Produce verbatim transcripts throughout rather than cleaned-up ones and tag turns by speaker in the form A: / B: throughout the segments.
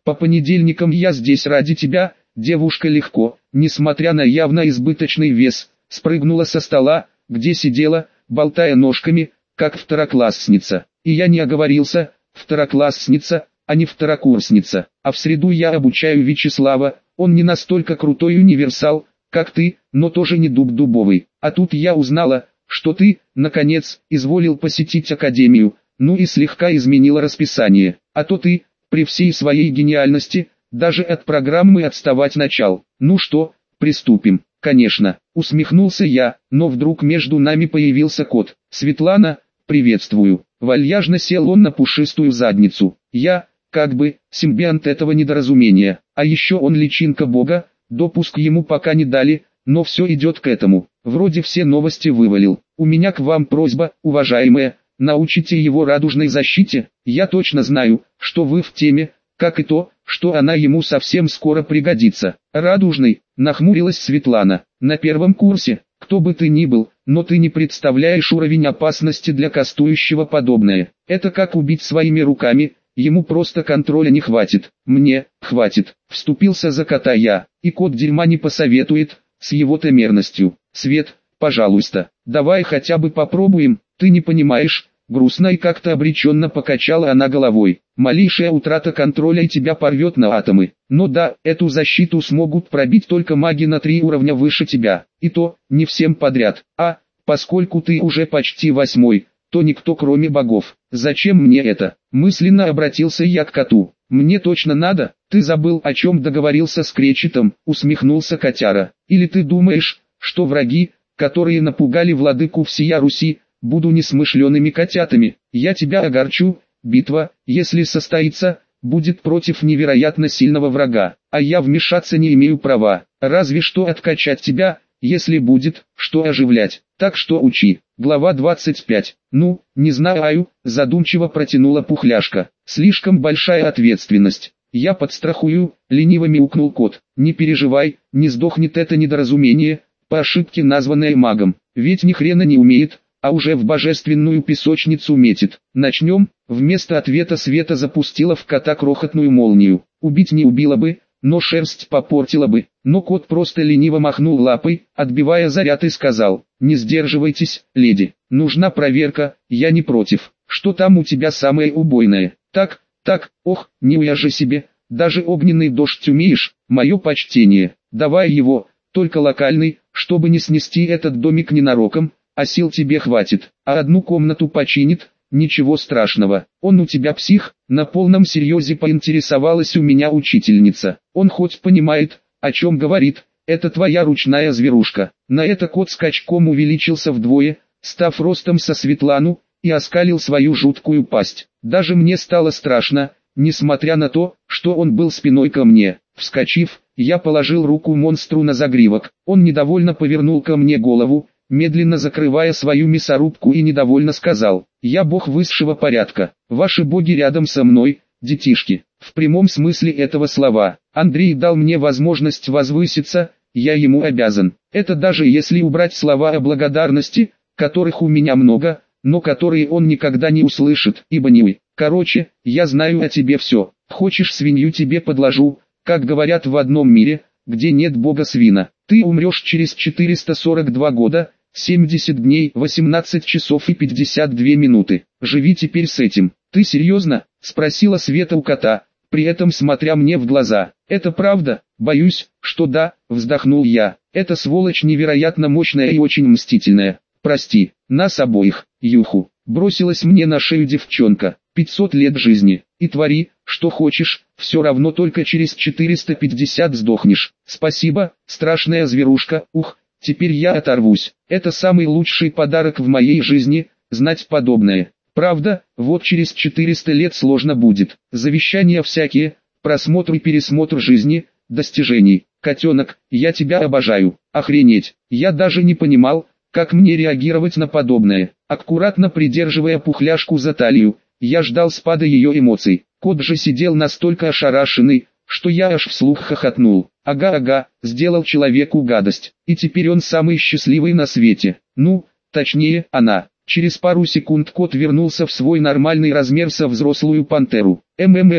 A: По понедельникам я здесь ради тебя». Девушка легко, несмотря на явно избыточный вес, спрыгнула со стола, где сидела, болтая ножками, как второклассница. И я не оговорился, второклассница, а не второкурсница. А в среду я обучаю Вячеслава, он не настолько крутой универсал, как ты, но тоже не дуб дубовый. А тут я узнала, что ты, наконец, изволил посетить академию, ну и слегка изменила расписание. А то ты, при всей своей гениальности, даже от программы отставать начал. Ну что, приступим? Конечно, усмехнулся я, но вдруг между нами появился кот. Светлана, приветствую. Вальяжно сел он на пушистую задницу. Я, как бы, симбионт этого недоразумения. А еще он личинка бога, допуск ему пока не дали, но все идет к этому. Вроде все новости вывалил. У меня к вам просьба, уважаемая, научите его радужной защите. Я точно знаю, что вы в теме, как и то, что она ему совсем скоро пригодится. Радужный, нахмурилась Светлана. На первом курсе, кто бы ты ни был, но ты не представляешь уровень опасности для кастующего подобное. Это как убить своими руками, ему просто контроля не хватит. Мне, хватит. Вступился за кота я, и кот дерьма не посоветует, с его-то мерностью. Свет, пожалуйста, давай хотя бы попробуем, ты не понимаешь. Грустно и как-то обреченно покачала она головой. Малейшая утрата контроля и тебя порвет на атомы. Но да, эту защиту смогут пробить только маги на три уровня выше тебя. И то, не всем подряд. А, поскольку ты уже почти восьмой, то никто кроме богов. Зачем мне это? Мысленно обратился я к коту. Мне точно надо? Ты забыл, о чем договорился с Кречетом, усмехнулся котяра. Или ты думаешь, что враги, которые напугали владыку всея Руси, буду несмышленными котятами? Я тебя огорчу, битва, если состоится, будет против невероятно сильного врага, а я вмешаться не имею права, разве что откачать тебя, если будет, что оживлять, так что учи. Глава двадцать пять. Ну, не знаю, задумчиво протянула Пухляшка, слишком большая ответственность. Я подстрахую, лениво мяукнул кот. Не переживай, не сдохнет это недоразумение, по ошибке названное магом, ведь ни хрена не умеет, а уже в божественную песочницу метит. Начнем. Вместо ответа Света запустила в кота крохотную молнию. Убить не убила бы, но шерсть попортила бы. Но кот просто лениво махнул лапой, отбивая заряд и сказал: «Не сдерживайтесь, леди, нужна проверка, я не против. Что там у тебя самое убойное?» «Так, так, ох, не уяжи себе, даже огненный дождь умеешь, мое почтение. Давай его, только локальный, чтобы не снести этот домик ненароком, а сил тебе хватит, а одну комнату починит, ничего страшного. Он у тебя псих?» На полном серьезе поинтересовалась у меня учительница. «Он хоть понимает, о чем говорит, это твоя ручная зверушка». На это кот скачком увеличился вдвое, став ростом со Светлану, и оскалил свою жуткую пасть. Даже мне стало страшно, несмотря на то, что он был спиной ко мне. Вскочив, я положил руку монстру на загривок. Он недовольно повернул ко мне голову, медленно закрывая свою мясорубку, и недовольно сказал: «Я бог высшего порядка, ваши боги рядом со мной, детишки». В прямом смысле этого слова. Андрей дал мне возможность возвыситься, я ему обязан. Это даже если убрать слова о благодарности, которых у меня много, но которые он никогда не услышит, ибо не вы. Короче, я знаю о тебе все. Хочешь свинью, тебе подложу, как говорят в одном мире, где нет бога свина. Ты умрешь через четыреста сорок два года, семьдесят дней, восемнадцать часов и пятьдесят две минуты. Живи теперь с этим. Ты серьезно? Спросила Света у кота, при этом смотря мне в глаза. Это правда? Боюсь, что да, вздохнул я. Эта сволочь невероятно мощная и очень мстительная. Прости, нас обоих, Юху. Бросилась мне на шею девчонка. пятьсот лет жизни. И твори, что хочешь, все равно только через четыреста пятьдесят сдохнешь. Спасибо, страшная зверушка, ух, теперь я оторвусь. Это самый лучший подарок в моей жизни, знать подобное. Правда, вот через четыреста лет сложно будет. Завещания всякие, просмотр и пересмотр жизни, достижений. Котенок, я тебя обожаю. Охренеть, я даже не понимал, как мне реагировать на подобное. Аккуратно придерживая Пухляшку за талию, я ждал спада ее эмоций. Кот же сидел настолько ошарашенный, что я аж вслух хохотнул. Ага-ага, сделал человеку гадость, и теперь он самый счастливый на свете. Ну, точнее, она. Через пару секунд кот вернулся в свой нормальный размер со взрослую пантеру. МММ,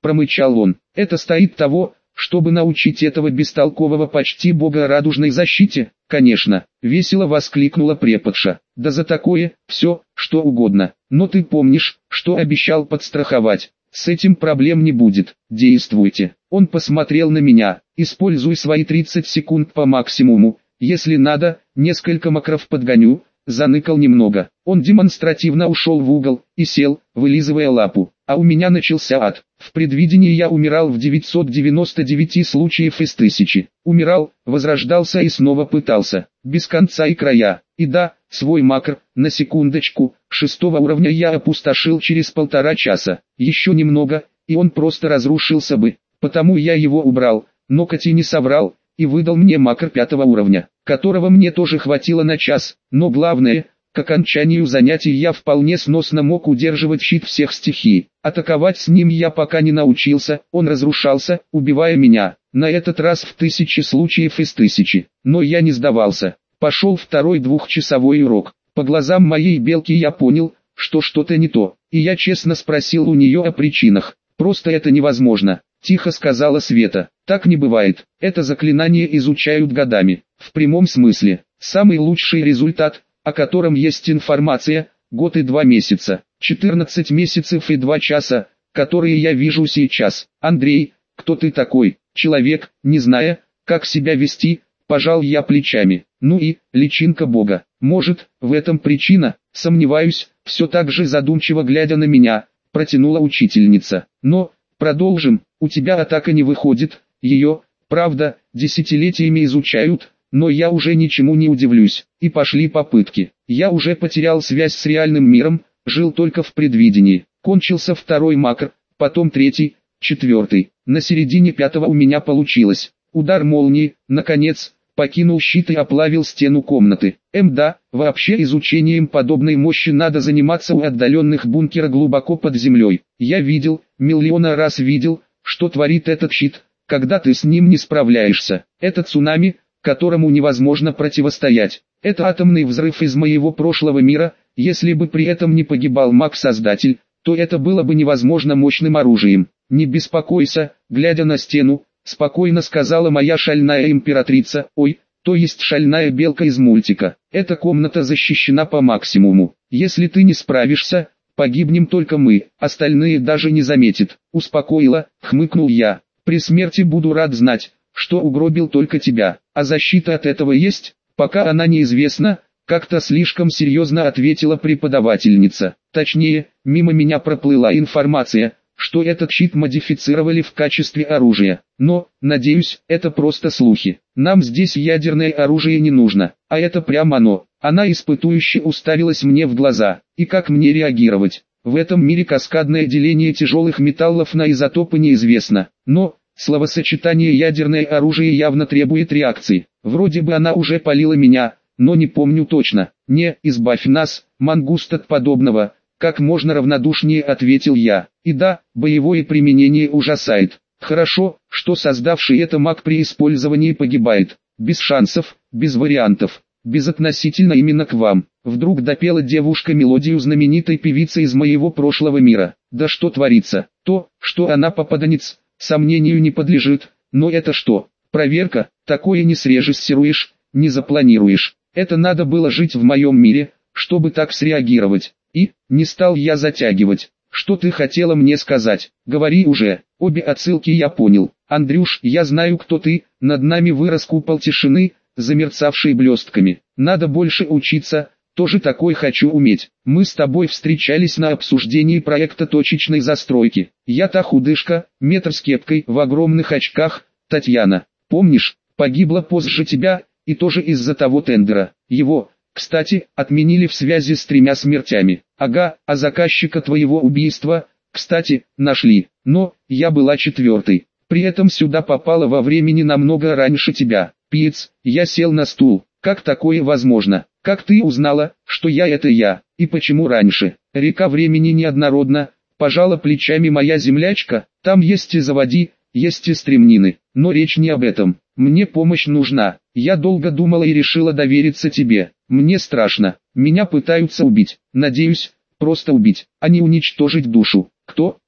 A: промычал он. Это стоит того, чтобы научить этого бестолкового почти бога радужной защите? Конечно, весело воскликнула преподша. Да за такое, все, что угодно. Но ты помнишь, что обещал подстраховать. С этим проблем не будет. Действуйте. Он посмотрел на меня. Используй свои тридцать секунд по максимуму. Если надо, несколько макров подгоню. Заныкал немного. Он демонстративно ушел в угол и сел, вылизывая лапу. А у меня начался ад. В предвидении я умирал в девятьсот девяноста девяти случаев из тысячи. Умирал, возрождался и снова пытался. Без конца и края. И да, свой макр, на секундочку, шестого уровня я опустошил через полтора часа. Еще немного, и он просто разрушился бы. Потому я его убрал, но Кати не соврал, и выдал мне макр пятого уровня, которого мне тоже хватило на час. Но главное, к окончанию занятий я вполне сносно мог удерживать щит всех стихий. Атаковать с ним я пока не научился, он разрушался, убивая меня. На этот раз в тысячи случаев из тысячи. Но я не сдавался. Пошел второй двухчасовой урок. По глазам моей белки я понял, что что-то не то. И я честно спросил у нее о причинах. Просто это невозможно. Тихо сказала Света. Так не бывает. Это заклинание изучают годами. В прямом смысле. Самый лучший результат, о котором есть информация, год и два месяца. четырнадцать месяцев и два часа, которые я вижу сейчас. Андрей, кто ты такой? Человек, не зная, как себя вести, пожал я плечами. Ну и, личинка бога. Может, в этом причина? Сомневаюсь, все так же задумчиво глядя на меня, протянула учительница. Но, продолжим, у тебя атака не выходит, ее, правда, десятилетиями изучают, но я уже ничему не удивлюсь. И пошли попытки. Я уже потерял связь с реальным миром, жил только в предвидении. Кончился второй макр, потом третий, четвертый. На середине пятого у меня получилось. Удар молнии, наконец, покинул щит и оплавил стену комнаты. Эм да, вообще изучением подобной мощи надо заниматься у отдаленных бункера глубоко под землей. Я видел, миллиона раз видел, что творит этот щит, когда ты с ним не справляешься. Это цунами, которому невозможно противостоять. Это атомный взрыв из моего прошлого мира. Если бы при этом не погибал маг-создатель, то это было бы невозможно мощным оружием. Не беспокойся, глядя на стену, спокойно сказала моя шальная императрица, ой, то есть шальная белка из мультика. Эта комната защищена по максимуму. Если ты не справишься, погибнем только мы, остальные даже не заметят. Успокоила, хмыкнул я. При смерти буду рад знать, что угробил только тебя. А защита от этого есть? Пока она неизвестна, как-то слишком серьезно ответила преподавательница. Точнее, мимо меня проплыла информация, что этот щит модифицировали в качестве оружия. Но, надеюсь, это просто слухи. Нам здесь ядерное оружие не нужно, а это прямо оно. Она испытующе уставилась мне в глаза. И как мне реагировать? В этом мире каскадное деление тяжелых металлов на изотопы неизвестно. Но, словосочетание ядерное оружие явно требует реакции. Вроде бы она уже палила меня, но не помню точно. Не, избавь нас, мангуст, от подобного. Как можно равнодушнее ответил я. И да, боевое применение ужасает. Хорошо, что создавший это маг при использовании погибает. Без шансов, без вариантов. Безотносительно именно к вам. Вдруг допела девушка мелодию знаменитой певицы из моего прошлого мира. Да что творится? То, что она попаданец, сомнению не подлежит. Но это что? Проверка? Такое не срежиссируешь, не запланируешь. Это надо было жить в моем мире, чтобы так среагировать. И, не стал я затягивать. Что ты хотела мне сказать? Говори уже. Обе отсылки я понял. Андрюш, я знаю, кто ты. Над нами вырос купол тишины, замерцавший блестками. Надо больше учиться, тоже такой хочу уметь. Мы с тобой встречались на обсуждении проекта точечной застройки. Я та худышка, метр с кепкой, в огромных очках, Татьяна. Помнишь, погибла позже тебя, и тоже из-за того тендера. Его, кстати, отменили в связи с тремя смертями. Ага, а заказчика твоего убийства, кстати, нашли. Но, я была четвертой. При этом сюда попала во времени намного раньше тебя. Пиц, я сел на стул. Как такое возможно? Как ты узнала, что я это я? И почему раньше? Река времени неоднородна. Пожала плечами моя землячка. Там есть и заводи, есть и стремнины. Но речь не об этом. Мне помощь нужна. Я долго думала и решила довериться тебе. Мне страшно. Меня пытаются убить. Надеюсь, просто убить, а не уничтожить душу. Кто?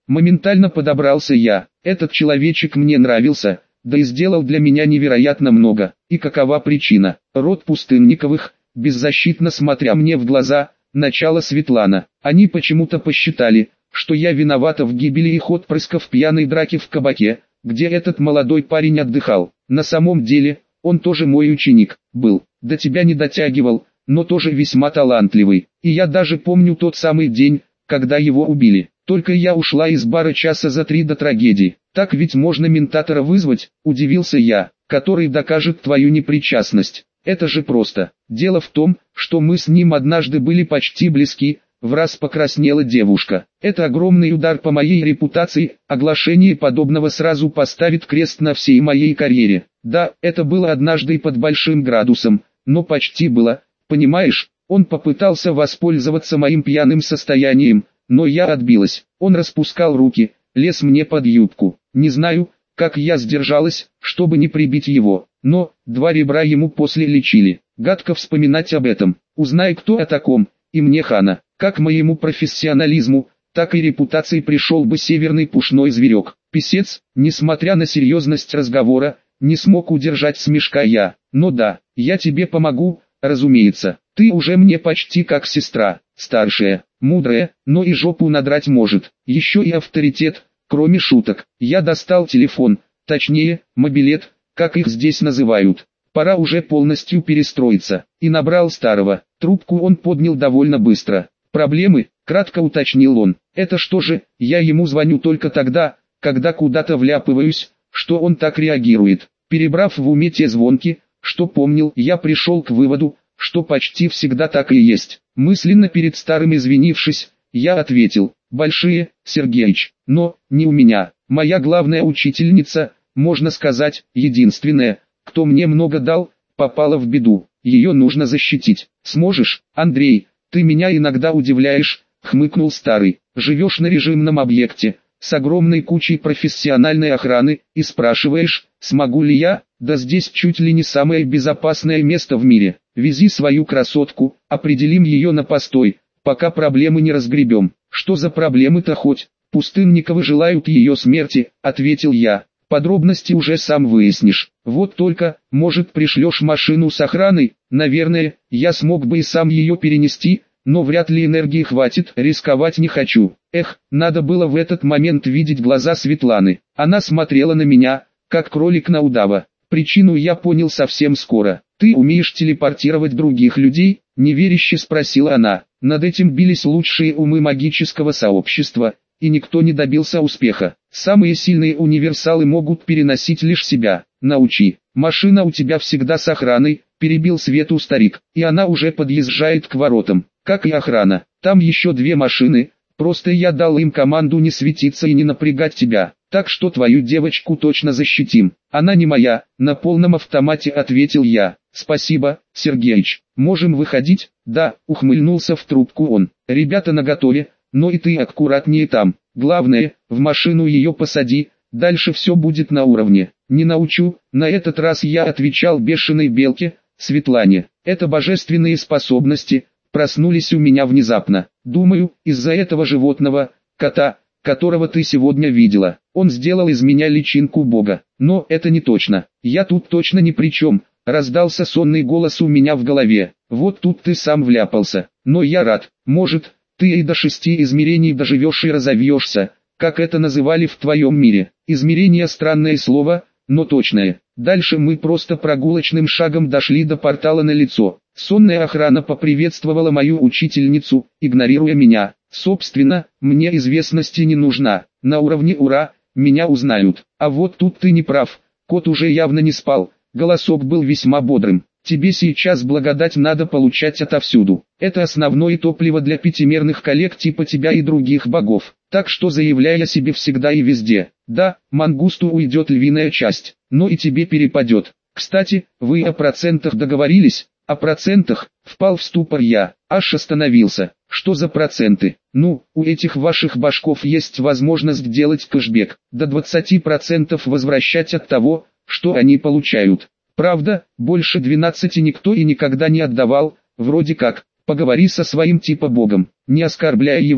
A: Моментально подобрался я. Этот человечек мне нравился, да и сделал для меня невероятно много. И какова причина? Род Пустынниковых, беззащитно смотря мне в глаза, начала Светлана. Они почему-то посчитали, что я виновата в гибели их отпрысков пьяной драки в кабаке, где этот молодой парень отдыхал. На самом деле, он тоже мой ученик, был, до тебя не дотягивал, но тоже весьма талантливый. И я даже помню тот самый день, когда его убили. Только я ушла из бара часа за три до трагедии. Так ведь можно ментатора вызвать, удивился я, который докажет твою непричастность. Это же просто. Дело в том, что мы с ним однажды были почти близки. Враз покраснела девушка. Это огромный удар по моей репутации, оглашение подобного сразу поставит крест на всей моей карьере. Да, это было однажды и под большим градусом, но почти было, понимаешь, он попытался воспользоваться моим пьяным состоянием, но я отбилась. Он распускал руки, лез мне под юбку. Не знаю, как я сдержалась, чтобы не прибить его, но два ребра ему после лечили. Гадко вспоминать об этом. Узнай, кто о таком, и мне хана. Как моему профессионализму, так и репутации пришел бы северный пушной зверек. Писец, несмотря на серьезность разговора, не смог удержать смешка я. Но да, я тебе помогу, разумеется. Ты уже мне почти как сестра, старшая, мудрая, но и жопу надрать может. Еще и авторитет, кроме шуток. Я достал телефон, точнее, мобилет, как их здесь называют. Пора уже полностью перестроиться. И набрал старого. Трубку он поднял довольно быстро. «Проблемы?» – кратко уточнил он. «Это что же, я ему звоню только тогда, когда куда-то вляпываюсь, что он так реагирует?» Перебрав в уме те звонки, что помнил, я пришел к выводу, что почти всегда так и есть. Мысленно перед старым извинившись, я ответил: «Большие, Сергеич, но не у меня. Моя главная учительница, можно сказать, единственная, кто мне много дал, попала в беду. Ее нужно защитить. Сможешь, Андрей?» «Ты меня иногда удивляешь», — хмыкнул старый. «Живешь на режимном объекте, с огромной кучей профессиональной охраны, и спрашиваешь, смогу ли я? Да здесь чуть ли не самое безопасное место в мире. Вези свою красотку, определим ее на постой, пока проблемы не разгребем». «Что за проблемы-то хоть? Пустынниковы желают ее смерти», — ответил я. «Подробности уже сам выяснишь. Вот только, может, пришлешь машину с охраной? Наверное, я смог бы и сам ее перенести, но вряд ли энергии хватит, рисковать не хочу». Эх, надо было в этот момент видеть глаза Светланы. Она смотрела на меня, как кролик на удава. Причину я понял совсем скоро. «Ты умеешь телепортировать других людей?» — неверяще спросила она. Над этим бились лучшие умы магического сообщества, и никто не добился успеха. Самые сильные универсалы могут переносить лишь себя. Научи. «Машина у тебя всегда с охраной», — перебил Свету старик, «и она уже подъезжает к воротам, как и охрана. Там еще две машины, просто я дал им команду не светиться и не напрягать тебя, так что твою девочку точно защитим». «Она не моя», — на полном автомате ответил я. «Спасибо, Сергеич. Можем выходить?» «Да», — ухмыльнулся в трубку он. «Ребята наготове, но и ты аккуратнее там. Главное, в машину ее посади, дальше все будет на уровне». «Не научу», — на этот раз я отвечал бешеной белке, Светлане. «Это божественные способности, проснулись у меня внезапно. Думаю, из-за этого животного, кота, которого ты сегодня видела. Он сделал из меня личинку Бога. Но это не точно. Я тут точно ни при чем», — раздался сонный голос у меня в голове. «Вот тут ты сам вляпался. Но я рад. Может, ты и до шести измерений доживешь и разовьешься, как это называли в твоем мире. Измерение — странное слово, но точное». Дальше мы просто прогулочным шагом дошли до портала на лицо. Сонная охрана поприветствовала мою учительницу, игнорируя меня. Собственно, мне известности не нужна. На уровне «Ура!» меня узнают. А вот тут ты не прав. Кот уже явно не спал. Голосок был весьма бодрым. «Тебе сейчас благодать надо получать отовсюду. Это основное топливо для пятимерных коллег типа тебя и других богов. Так что заявляй о себе всегда и везде. Да, мангусту уйдет львиная часть, но и тебе перепадет. Кстати, вы о процентах договорились?» «О процентах?» — впал в ступор я, аж остановился. «Что за проценты?» «Ну, у этих ваших башков есть возможность делать кэшбэк, до двадцати процентов возвращать от того, что они получают. Правда, больше двенадцати никто и никогда не отдавал, вроде как, поговори со своим типа богом, не оскорбляя его»,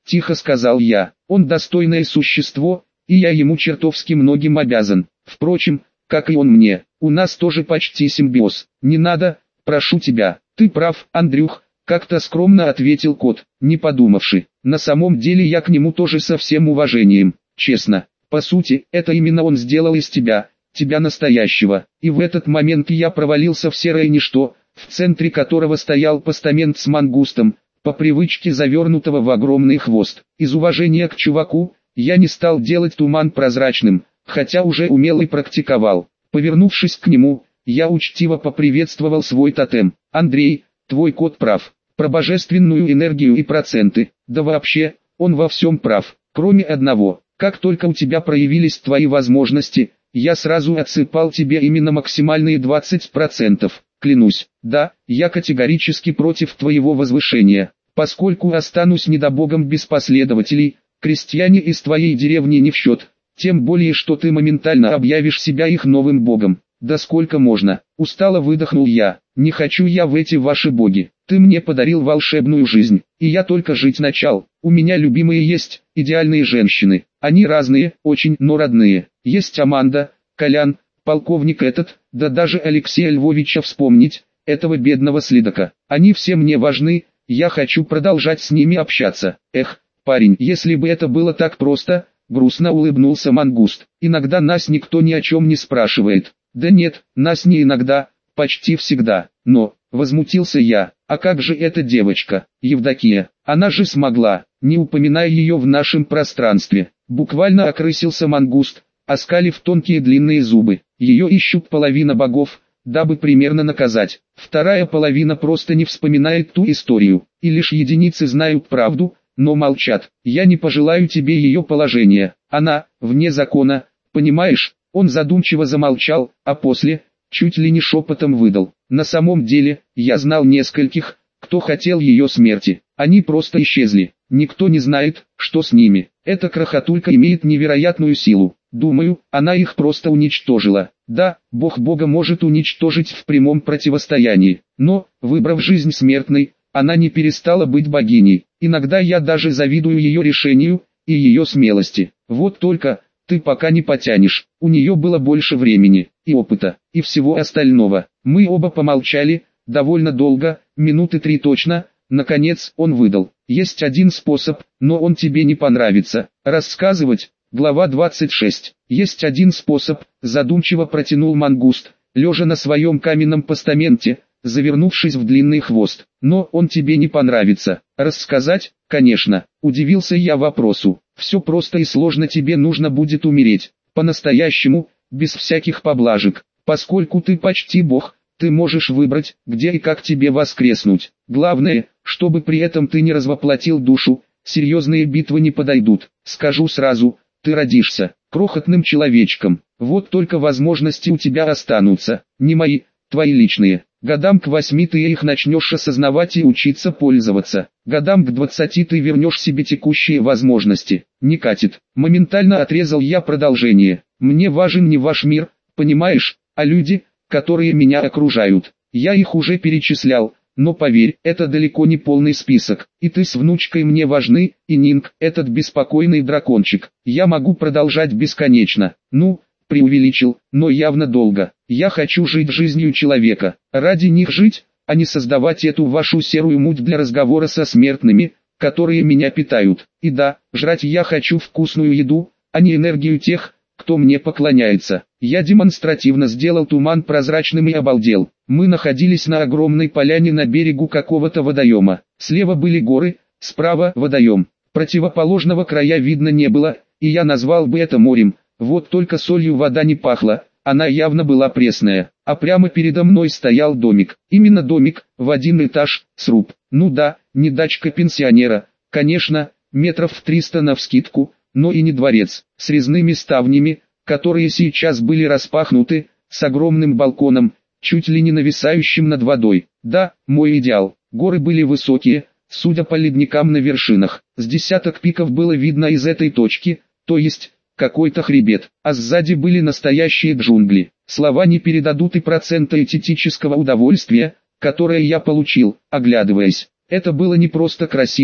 A: тихо сказал я. Он достойное существо, и я ему чертовски многим обязан. Впрочем, как и он мне, у нас тоже почти симбиоз. Не надо, прошу тебя. Ты прав, Андрюх, как-то скромно ответил кот, не подумавши. На самом деле я к нему тоже со всем уважением, честно. По сути, это именно он сделал из тебя, тебя настоящего. И в этот момент я провалился в серое ничто, в центре которого стоял постамент с мангустом, по привычке завернутого в огромный хвост. Из уважения к чуваку, я не стал делать туман прозрачным, хотя уже умел и практиковал. Повернувшись к нему, я учтиво поприветствовал свой тотем. Андрей, твой кот прав. Про божественную энергию и проценты, да вообще, он во всем прав, кроме одного. Как только у тебя проявились твои возможности, я сразу отсыпал тебе именно максимальные двадцать процентов. Клянусь, да, я категорически против твоего возвышения, поскольку останусь недобогом без последователей, крестьяне из твоей деревни не в счет, тем более что ты моментально объявишь себя их новым богом. Да сколько можно, устало выдохнул я, не хочу я в эти ваши боги, ты мне подарил волшебную жизнь, и я только жить начал, у меня любимые есть, идеальные женщины, они разные, очень, но родные, есть Аманда, Колян, полковник этот, да даже Алексея Львовича вспомнить, этого бедного следака, они все мне важны, я хочу продолжать с ними общаться, эх, парень, если бы это было так просто, грустно улыбнулся мангуст, иногда нас никто ни о чем не спрашивает. Да нет, нас не иногда, почти всегда, но, возмутился я, а как же эта девочка, Евдокия, она же смогла, не упоминая ее в нашем пространстве, буквально окрысился мангуст, оскалив тонкие длинные зубы, ее ищут половина богов, дабы примерно наказать, вторая половина просто не вспоминает ту историю, и лишь единицы знают правду, но молчат, я не пожелаю тебе ее положения, она, вне закона, понимаешь? Он задумчиво замолчал, а после, чуть ли не шепотом выдал. На самом деле, я знал нескольких, кто хотел ее смерти. Они просто исчезли. Никто не знает, что с ними. Эта крохотулька имеет невероятную силу. Думаю, она их просто уничтожила. Да, Бог Бога может уничтожить в прямом противостоянии. Но, выбрав жизнь смертной, она не перестала быть богиней. Иногда я даже завидую ее решению и ее смелости. Вот только... Ты пока не потянешь, у нее было больше времени, и опыта, и всего остального. Мы оба помолчали, довольно долго, минуты три точно, наконец он выдал. Есть один способ, но он тебе не понравится. Рассказывать, глава двадцать шесть. Есть один способ, задумчиво протянул мангуст, лежа на своем каменном постаменте, завернувшись в длинный хвост. Но он тебе не понравится. Рассказать, конечно, удивился я вопросу. Все просто и сложно, тебе нужно будет умереть, по-настоящему, без всяких поблажек, поскольку ты почти бог, ты можешь выбрать, где и как тебе воскреснуть. Главное, чтобы при этом ты не развоплотил душу, серьезные битвы не подойдут. Скажу сразу, ты родишься крохотным человечком, вот только возможности у тебя останутся, не мои, твои личные. Годам к восьми ты их начнешь осознавать и учиться пользоваться. Годам к двадцати ты вернешь себе текущие возможности. Не катит. Моментально отрезал я продолжение. Мне важен не ваш мир, понимаешь, а люди, которые меня окружают. Я их уже перечислял, но поверь, это далеко не полный список. И ты с внучкой мне важны, и Нинг, этот беспокойный дракончик. Я могу продолжать бесконечно. Ну, преувеличил, но явно долго. Я хочу жить жизнью человека, ради них жить, а не создавать эту вашу серую муть для разговора со смертными, которые меня питают. И да, жрать я хочу вкусную еду, а не энергию тех, кто мне поклоняется. Я демонстративно сделал туман прозрачным и обалдел. Мы находились на огромной поляне на берегу какого-то водоема. Слева были горы, справа водоем. Противоположного края видно не было, и я назвал бы это морем. Вот только солью вода не пахла, она явно была пресная, а прямо передо мной стоял домик. Именно домик, в один этаж, сруб. Ну да, не дачка пенсионера, конечно, метров в триста навскидку, но и не дворец, с резными ставнями, которые сейчас были распахнуты, с огромным балконом, чуть ли не нависающим над водой. Да, мой идеал. Горы были высокие, судя по ледникам на вершинах. С десяток пиков было видно из этой точки, то есть... какой-то хребет, а сзади были настоящие джунгли. Слова не передадут и процента эстетического удовольствия, которое я получил, оглядываясь. Это было не просто красиво,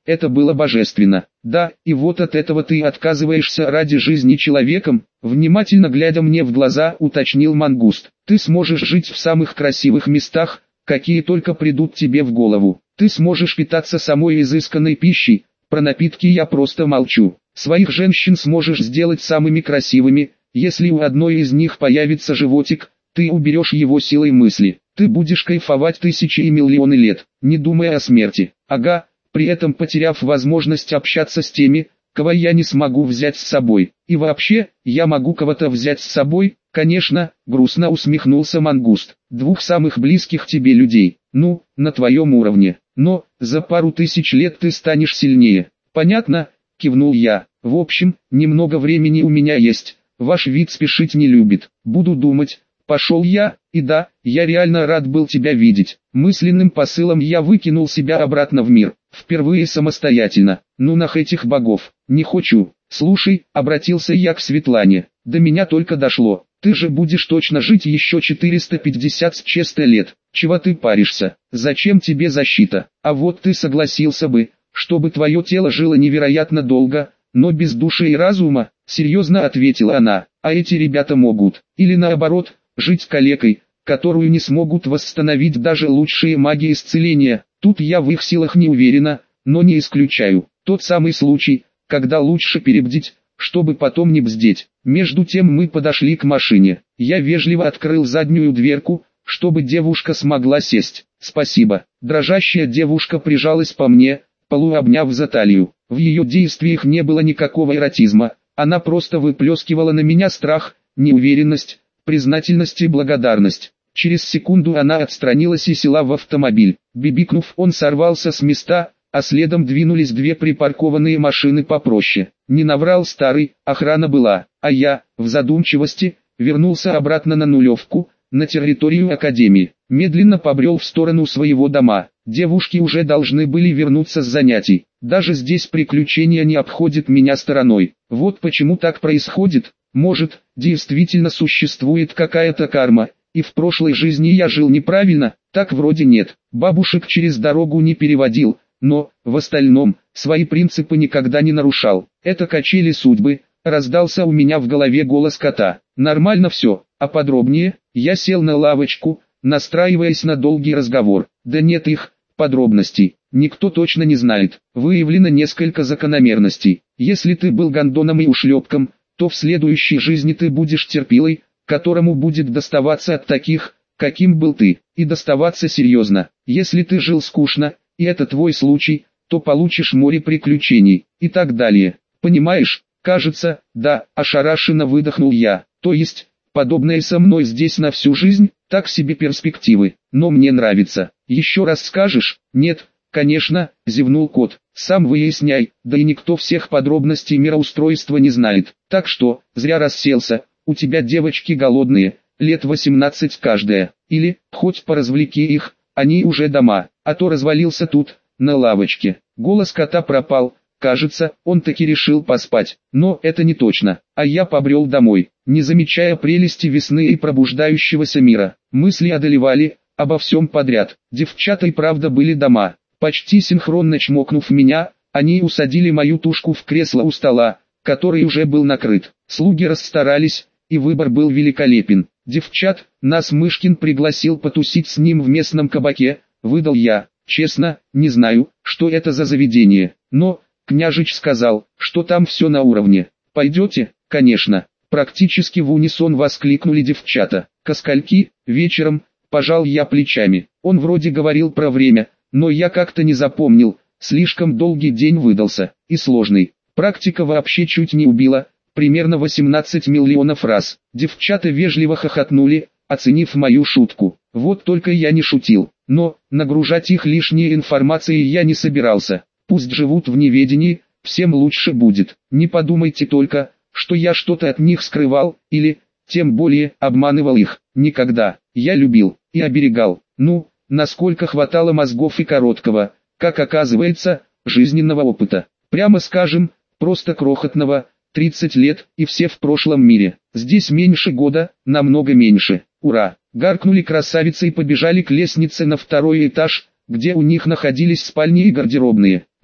A: это было божественно. Да, и вот от этого ты отказываешься ради жизни человеком, внимательно глядя мне в глаза, уточнил мангуст. Ты сможешь жить в самых красивых местах, какие только придут тебе в голову. Ты сможешь питаться самой изысканной пищей, про напитки я просто молчу. Своих женщин сможешь сделать самыми красивыми, если у одной из них появится животик, ты уберешь его силой мысли. Ты будешь кайфовать тысячи и миллионы лет, не думая о смерти. Ага, при этом потеряв возможность общаться с теми, кого я не смогу взять с собой. И вообще, я могу кого-то взять с собой, конечно, грустно усмехнулся мангуст. Двух самых близких тебе людей, ну, на твоем уровне. Но, за пару тысяч лет ты станешь сильнее. Понятно? Кивнул я. В общем, немного времени у меня есть. Ваш вид спешить не любит. Буду думать. Пошел я, и да, я реально рад был тебя видеть. Мысленным посылом я выкинул себя обратно в мир. Впервые самостоятельно. Ну нах этих богов. Не хочу. Слушай, обратился я к Светлане. До меня только дошло. Ты же будешь точно жить еще четыреста пятьдесят с честно лет. Чего ты паришься? Зачем тебе защита? А вот ты согласился бы, чтобы твое тело жило невероятно долго, но без души и разума, серьезно ответила она. А эти ребята могут, или наоборот, жить калекой, которую не смогут восстановить даже лучшие маги исцеления. Тут я в их силах не уверена, но не исключаю. Тот самый случай, когда лучше перебдеть, чтобы потом не бздеть. Между тем мы подошли к машине. Я вежливо открыл заднюю дверку, чтобы девушка смогла сесть. Спасибо. Дрожащая девушка прижалась по мне, полуобняв за талию. В ее действиях не было никакого эротизма. Она просто выплескивала на меня страх, неуверенность, признательность и благодарность. Через секунду она отстранилась и села в автомобиль. Бибикнув, он сорвался с места, а следом двинулись две припаркованные машины попроще. Не наврал старый, охрана была, а я, в задумчивости, вернулся обратно на нулевку, на территорию академии. Медленно побрел в сторону своего дома. Девушки уже должны были вернуться с занятий. Даже здесь приключения не обходят меня стороной. Вот почему так происходит. Может, действительно существует какая-то карма, и в прошлой жизни я жил неправильно, так вроде нет. Бабушек через дорогу не переводил, но, в остальном, свои принципы никогда не нарушал. Это качели судьбы, раздался у меня в голове голос кота. Нормально все, а подробнее, я сел на лавочку, настраиваясь на долгий разговор. Да нет их, подробностей, никто точно не знает. Выявлено несколько закономерностей. Если ты был гондоном и ушлепком, то в следующей жизни ты будешь терпилой, которому будет доставаться от таких, каким был ты, и доставаться серьезно. Если ты жил скучно, и это твой случай, то получишь море приключений, и так далее. Понимаешь? Кажется, да, ошарашенно выдохнул я. То есть, подобное со мной здесь на всю жизнь, так себе перспективы, но мне нравится. Еще раз скажешь? Нет, конечно, зевнул кот. Сам выясняй, да и никто всех подробностей мироустройства не знает. Так что, зря расселся, у тебя девочки голодные, лет восемнадцать каждая. Или, хоть поразвлеки их, они уже дома, а то развалился тут, на лавочке. Голос кота пропал, кажется, он таки решил поспать. Но это не точно, а я побрел домой, не замечая прелести весны и пробуждающегося мира. Мысли одолевали, обо всем подряд. Девчата и правда были дома. Почти синхронно чмокнув меня, они усадили мою тушку в кресло у стола, который уже был накрыт. Слуги расстарались, и выбор был великолепен. Девчат, нас Мышкин пригласил потусить с ним в местном кабаке, выдал я. Честно, не знаю, что это за заведение, но, княжич сказал, что там все на уровне. Пойдете? Конечно. Практически в унисон воскликнули девчата. Ко скольки? Вечером, пожал я плечами. Он вроде говорил про время, но я как-то не запомнил, слишком долгий день выдался, и сложный. Практика вообще чуть не убила, примерно восемнадцать миллионов раз. Девчата вежливо хохотнули, оценив мою шутку. Вот только я не шутил, но, нагружать их лишней информацией я не собирался. Пусть живут в неведении, всем лучше будет. Не подумайте только, что я что-то от них скрывал, или, тем более, обманывал их. Никогда. Я любил, и оберегал. Ну, насколько хватало мозгов и короткого, как оказывается, жизненного опыта. Прямо скажем, просто крохотного, тридцать лет, и все в прошлом мире. Здесь меньше года, намного меньше. Ура! Гаркнули красавицы и побежали к лестнице на второй этаж, где у них находились спальни и гардеробные. Но,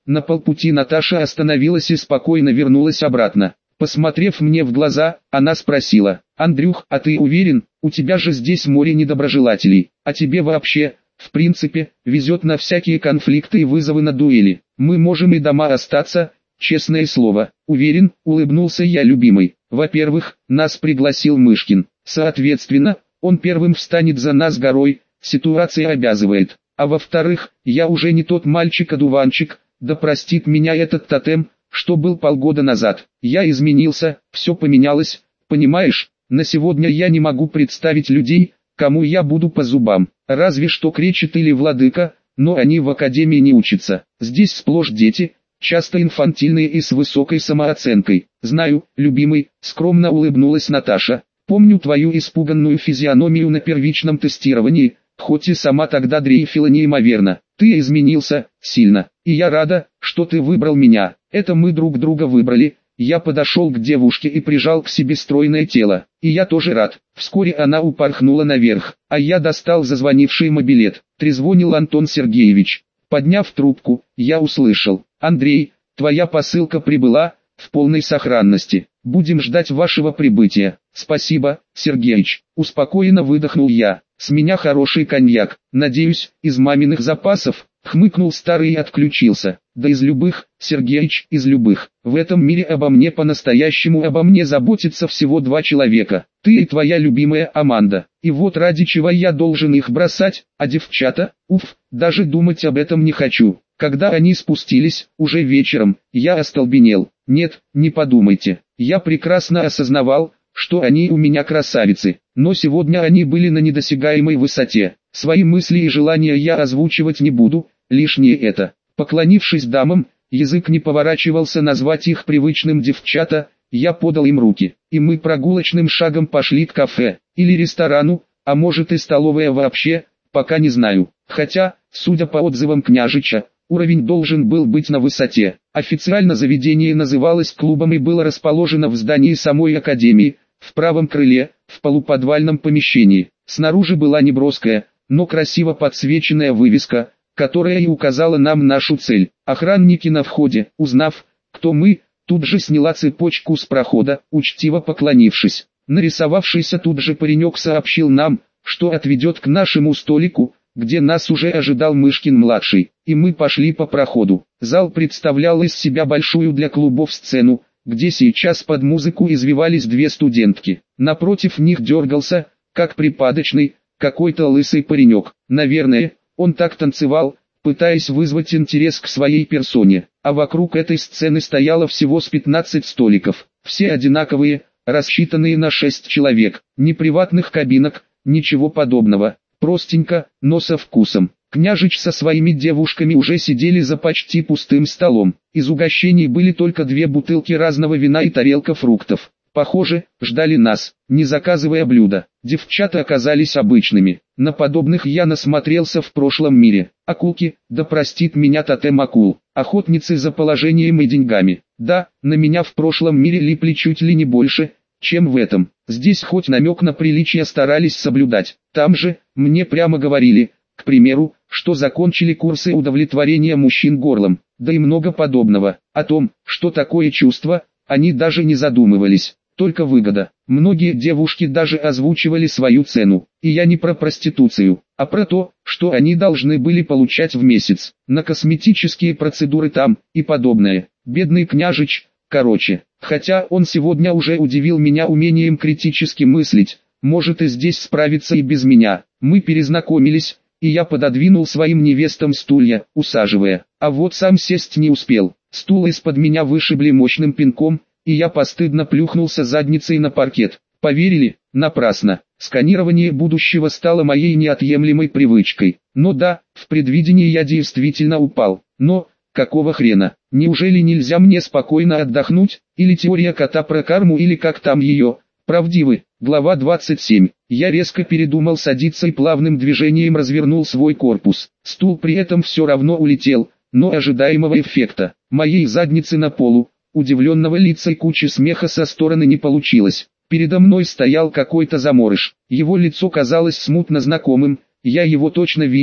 A: На полпути Наташа остановилась и спокойно вернулась обратно. Посмотрев мне в глаза, она спросила: «Андрюх, а ты уверен, у тебя же здесь море недоброжелателей, а тебе вообще, в принципе, везет на всякие конфликты и вызовы на дуэли. Мы можем и дома остаться, честное слово». «Уверен», улыбнулся я любимой. «Во-первых, нас пригласил Мышкин, соответственно, он первым встанет за нас горой, ситуация обязывает. А во-вторых, я уже не тот мальчик-одуванчик, да простит меня этот тотем, что был полгода назад. Я изменился, все поменялось, понимаешь? На сегодня я не могу представить людей, кому я буду по зубам. Разве что Кречет или Владыка, но они в академии не учатся. Здесь сплошь дети, часто инфантильные и с высокой самооценкой. Знаю, любимый», скромно улыбнулась Наташа. «Помню твою испуганную физиономию на первичном тестировании, хоть и сама тогда дрейфила неимоверно. Ты изменился, сильно, и я рада, что ты выбрал меня. Это мы друг друга выбрали». Я подошел к девушке и прижал к себе стройное тело. «И я тоже рад». Вскоре она упорхнула наверх, а я достал зазвонивший мобилет. Трезвонил Антон Сергеевич. Подняв трубку, я услышал: «Андрей, твоя посылка прибыла, в полной сохранности. Будем ждать вашего прибытия». «Спасибо, Сергеич», успокоенно выдохнул я. «С меня хороший коньяк, надеюсь, из маминых запасов», хмыкнул старый и отключился. «Да из любых, Сергеич, из любых. В этом мире обо мне по-настоящему обо мне заботится всего два человека. Ты и твоя любимая Аманда. И вот ради чего я должен их бросать, а девчата, уф, даже думать об этом не хочу». Когда они спустились, уже вечером, я остолбенел. Нет, не подумайте. Я прекрасно осознавал, что они у меня красавицы, но сегодня они были на недосягаемой высоте. Свои мысли и желания я озвучивать не буду, лишнее это. Поклонившись дамам, язык не поворачивался назвать их привычным девчата, я подал им руки, и мы прогулочным шагом пошли к кафе, или ресторану, а может и столовая вообще, пока не знаю. Хотя, судя по отзывам княжича, уровень должен был быть на высоте. Официально заведение называлось клубом и было расположено в здании самой академии, в правом крыле, в полуподвальном помещении. Снаружи была неброская, но красиво подсвеченная вывеска, которая и указала нам нашу цель. Охранники на входе, узнав, кто мы, тут же сняла цепочку с прохода, учтиво поклонившись. Нарисовавшийся тут же паренек сообщил нам, что отведет к нашему столику, где нас уже ожидал Мышкин-младший, и мы пошли по проходу. Зал представлял из себя большую для клубов сцену, где сейчас под музыку извивались две студентки. Напротив них дергался, как припадочный, какой-то лысый паренек. Наверное, он так танцевал, пытаясь вызвать интерес к своей персоне, а вокруг этой сцены стояло всего с пятнадцать столиков, все одинаковые, рассчитанные на шесть человек, ни приватных кабинок, ничего подобного. Простенько, но со вкусом. Княжич со своими девушками уже сидели за почти пустым столом. Из угощений были только две бутылки разного вина и тарелка фруктов. Похоже, ждали нас, не заказывая блюда. Девчата оказались обычными. На подобных я насмотрелся в прошлом мире. Акулки, да простит меня тотем акул. Охотницы за положением и деньгами. Да, на меня в прошлом мире липли чуть ли не больше, чем в этом. Здесь хоть намек на приличие старались соблюдать. Там же, мне прямо говорили, к примеру, что закончили курсы удовлетворения мужчин горлом, да и много подобного. О том, что такое чувство, они даже не задумывались, только выгода. Многие девушки даже озвучивали свою цену, и я не про проституцию, а про то, что они должны были получать в месяц, на косметические процедуры там, и подобное. Бедный княжич, короче. Хотя он сегодня уже удивил меня умением критически мыслить, может и здесь справиться и без меня. Мы перезнакомились, и я пододвинул своим невестам стулья, усаживая. А вот сам сесть не успел. Стул из-под меня вышибли мощным пинком, и я постыдно плюхнулся задницей на паркет. Поверили? Напрасно. Сканирование будущего стало моей неотъемлемой привычкой. Но да, в предвидении я действительно упал. Но, какого хрена? Неужели нельзя мне спокойно отдохнуть? Или теория кота про карму, или как там ее? Правдивы. Глава двадцать семь. Я резко передумал садиться и плавным движением развернул свой корпус. Стул при этом все равно улетел, но ожидаемого эффекта, моей задницы на полу, удивленного лица и кучи смеха со стороны не получилось. Передо мной стоял какой-то заморыш. Его лицо казалось смутно знакомым, я его точно видел,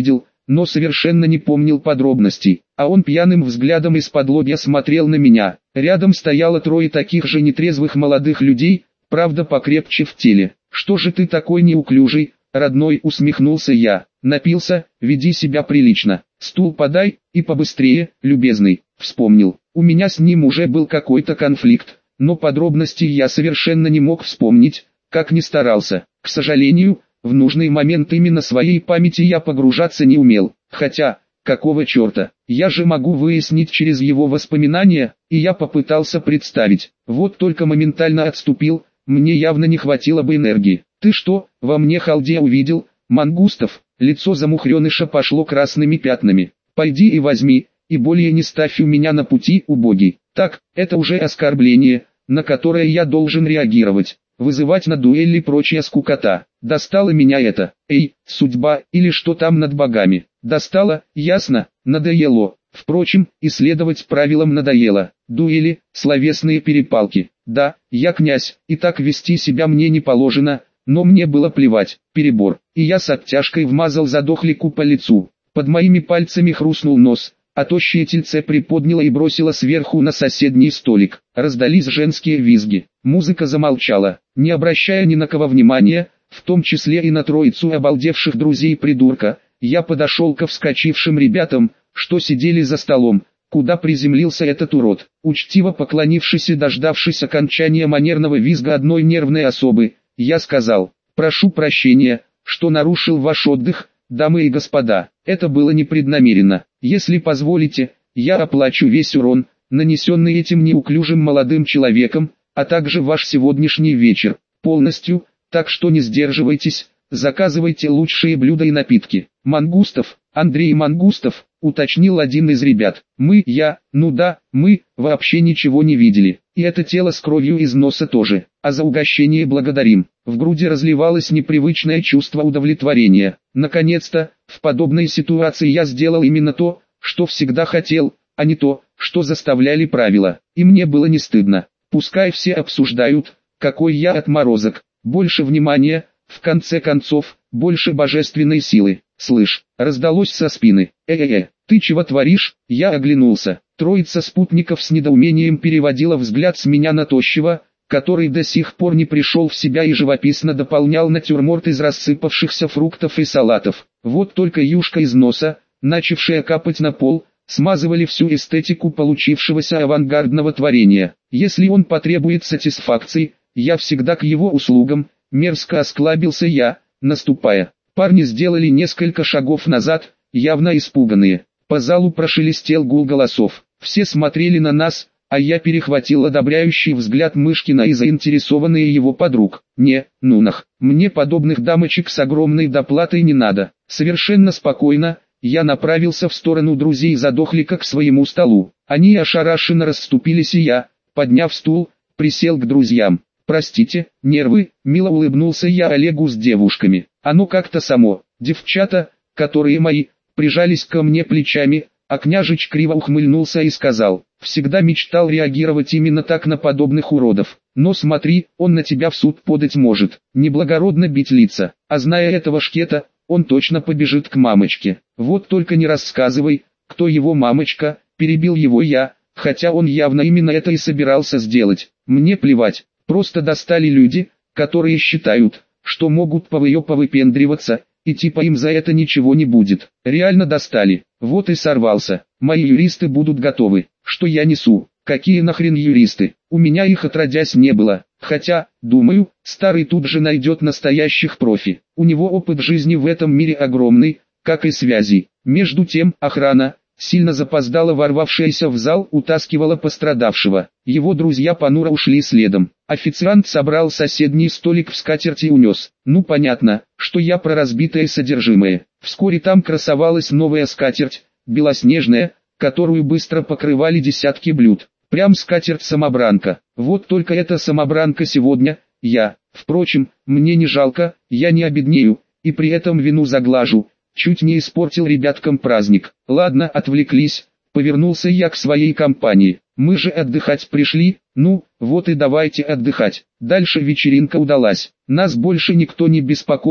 A: но совершенно не помнил подробностей, а он пьяным взглядом из-под лобья смотрел на меня. Рядом стояло трое таких же нетрезвых молодых людей, правда покрепче в теле. «Что же ты такой неуклюжий, родной?» — усмехнулся я. «Напился, веди себя прилично. Стул подай, и побыстрее, любезный». Вспомнил, у меня с ним уже был какой-то конфликт, но подробностей я совершенно не мог вспомнить, как ни старался. К сожалению, в нужный момент именно своей памяти я погружаться не умел, хотя, какого черта, я же могу выяснить через его воспоминания, и я попытался представить, вот только моментально отступил, мне явно не хватило бы энергии. «Ты что, во мне халдея увидел, Мангустов?» Лицо замухреныша пошло красными пятнами. «Пойди и возьми, и более не ставь у меня на пути, убогий». Так, это уже оскорбление, на которое я должен реагировать. Вызывать на дуэли прочая скукота. Достало меня это, эй, судьба, или что там над богами. Достало, ясно, надоело. Впрочем, исследовать правилам надоело. Дуэли, словесные перепалки. Да, я князь, и так вести себя мне не положено, но мне было плевать, перебор. И я с оттяжкой вмазал задохлику по лицу. Под моими пальцами хрустнул нос, а тощее тельце приподняло и бросило сверху на соседний столик. Раздались женские визги. Музыка замолчала, не обращая ни на кого внимания, в том числе и на троицу обалдевших друзей придурка. Я подошел ко вскочившим ребятам, что сидели за столом, куда приземлился этот урод. Учтиво поклонившись и дождавшись окончания манерного визга одной нервной особы, я сказал: «Прошу прощения, что нарушил ваш отдых, дамы и господа, это было непреднамеренно. Если позволите, я оплачу весь урон, нанесенный этим неуклюжим молодым человеком, а также ваш сегодняшний вечер, полностью, так что не сдерживайтесь, заказывайте лучшие блюда и напитки». «Мангустов, Андрей Мангустов», уточнил один из ребят. «Мы, я, ну да, мы, вообще ничего не видели, и это тело с кровью из носа тоже, а за угощение благодарим». В груди разливалось непривычное чувство удовлетворения. Наконец-то, в подобной ситуации я сделал именно то, что всегда хотел, а не то, что заставляли правила. И мне было не стыдно. Пускай все обсуждают, какой я отморозок. Больше внимания, в конце концов, больше божественной силы. «Слышь», раздалось со спины. «Э-э-э, ты чего творишь?» Я оглянулся. Троица спутников с недоумением переводила взгляд с меня на тощего, который до сих пор не пришел в себя и живописно дополнял натюрморт из рассыпавшихся фруктов и салатов. Вот только юшка из носа, начавшая капать на пол, смазывали всю эстетику получившегося авангардного творения. Если он потребует сатисфакции, я всегда к его услугам, мерзко осклабился я, наступая. Парни сделали несколько шагов назад, явно испуганные. По залу прошелестел гул голосов. Все смотрели на нас, а я перехватил одобряющий взгляд Мышкина и заинтересованные его подруг. «Не, ну нах, мне подобных дамочек с огромной доплатой не надо». Совершенно спокойно, я направился в сторону друзей задохлика к своему столу. Они ошарашенно расступились, и я, подняв стул, присел к друзьям. «Простите, нервы», — мило улыбнулся я Олегу с девушками. «Оно как-то само». Девчата, которые мои, прижались ко мне плечами, а княжич криво ухмыльнулся и сказал: «Всегда мечтал реагировать именно так на подобных уродов. Но смотри, он на тебя в суд подать может, неблагородно бить лица, а зная этого шкета, он точно побежит к мамочке. Вот только не рассказывай, кто его мамочка», — перебил его я, хотя он явно именно это и собирался сделать. «Мне плевать, просто достали люди, которые считают, что могут повыпендриваться, и типа им за это ничего не будет. Реально достали, вот и сорвался. Мои юристы будут готовы». «Что я несу? Какие нахрен юристы? У меня их отродясь не было. Хотя, думаю, старый тут же найдет настоящих профи. У него опыт жизни в этом мире огромный, как и связи». Между тем, охрана, сильно запоздало ворвавшаяся в зал, утаскивала пострадавшего. Его друзья понуро ушли следом. Официант собрал соседний столик в скатерть и унес. Ну понятно, что я про разбитое содержимое. Вскоре там красовалась новая скатерть, белоснежная, которую быстро покрывали десятки блюд. Прям скатерть-самобранка. Вот только эта самобранка сегодня, я. Впрочем, мне не жалко, я не обеднею, и при этом вину заглажу. Чуть не испортил ребяткам праздник. Ладно, отвлеклись, повернулся я к своей компании. Мы же отдыхать пришли, ну, вот и давайте отдыхать. Дальше вечеринка удалась. Нас больше никто не беспокоил,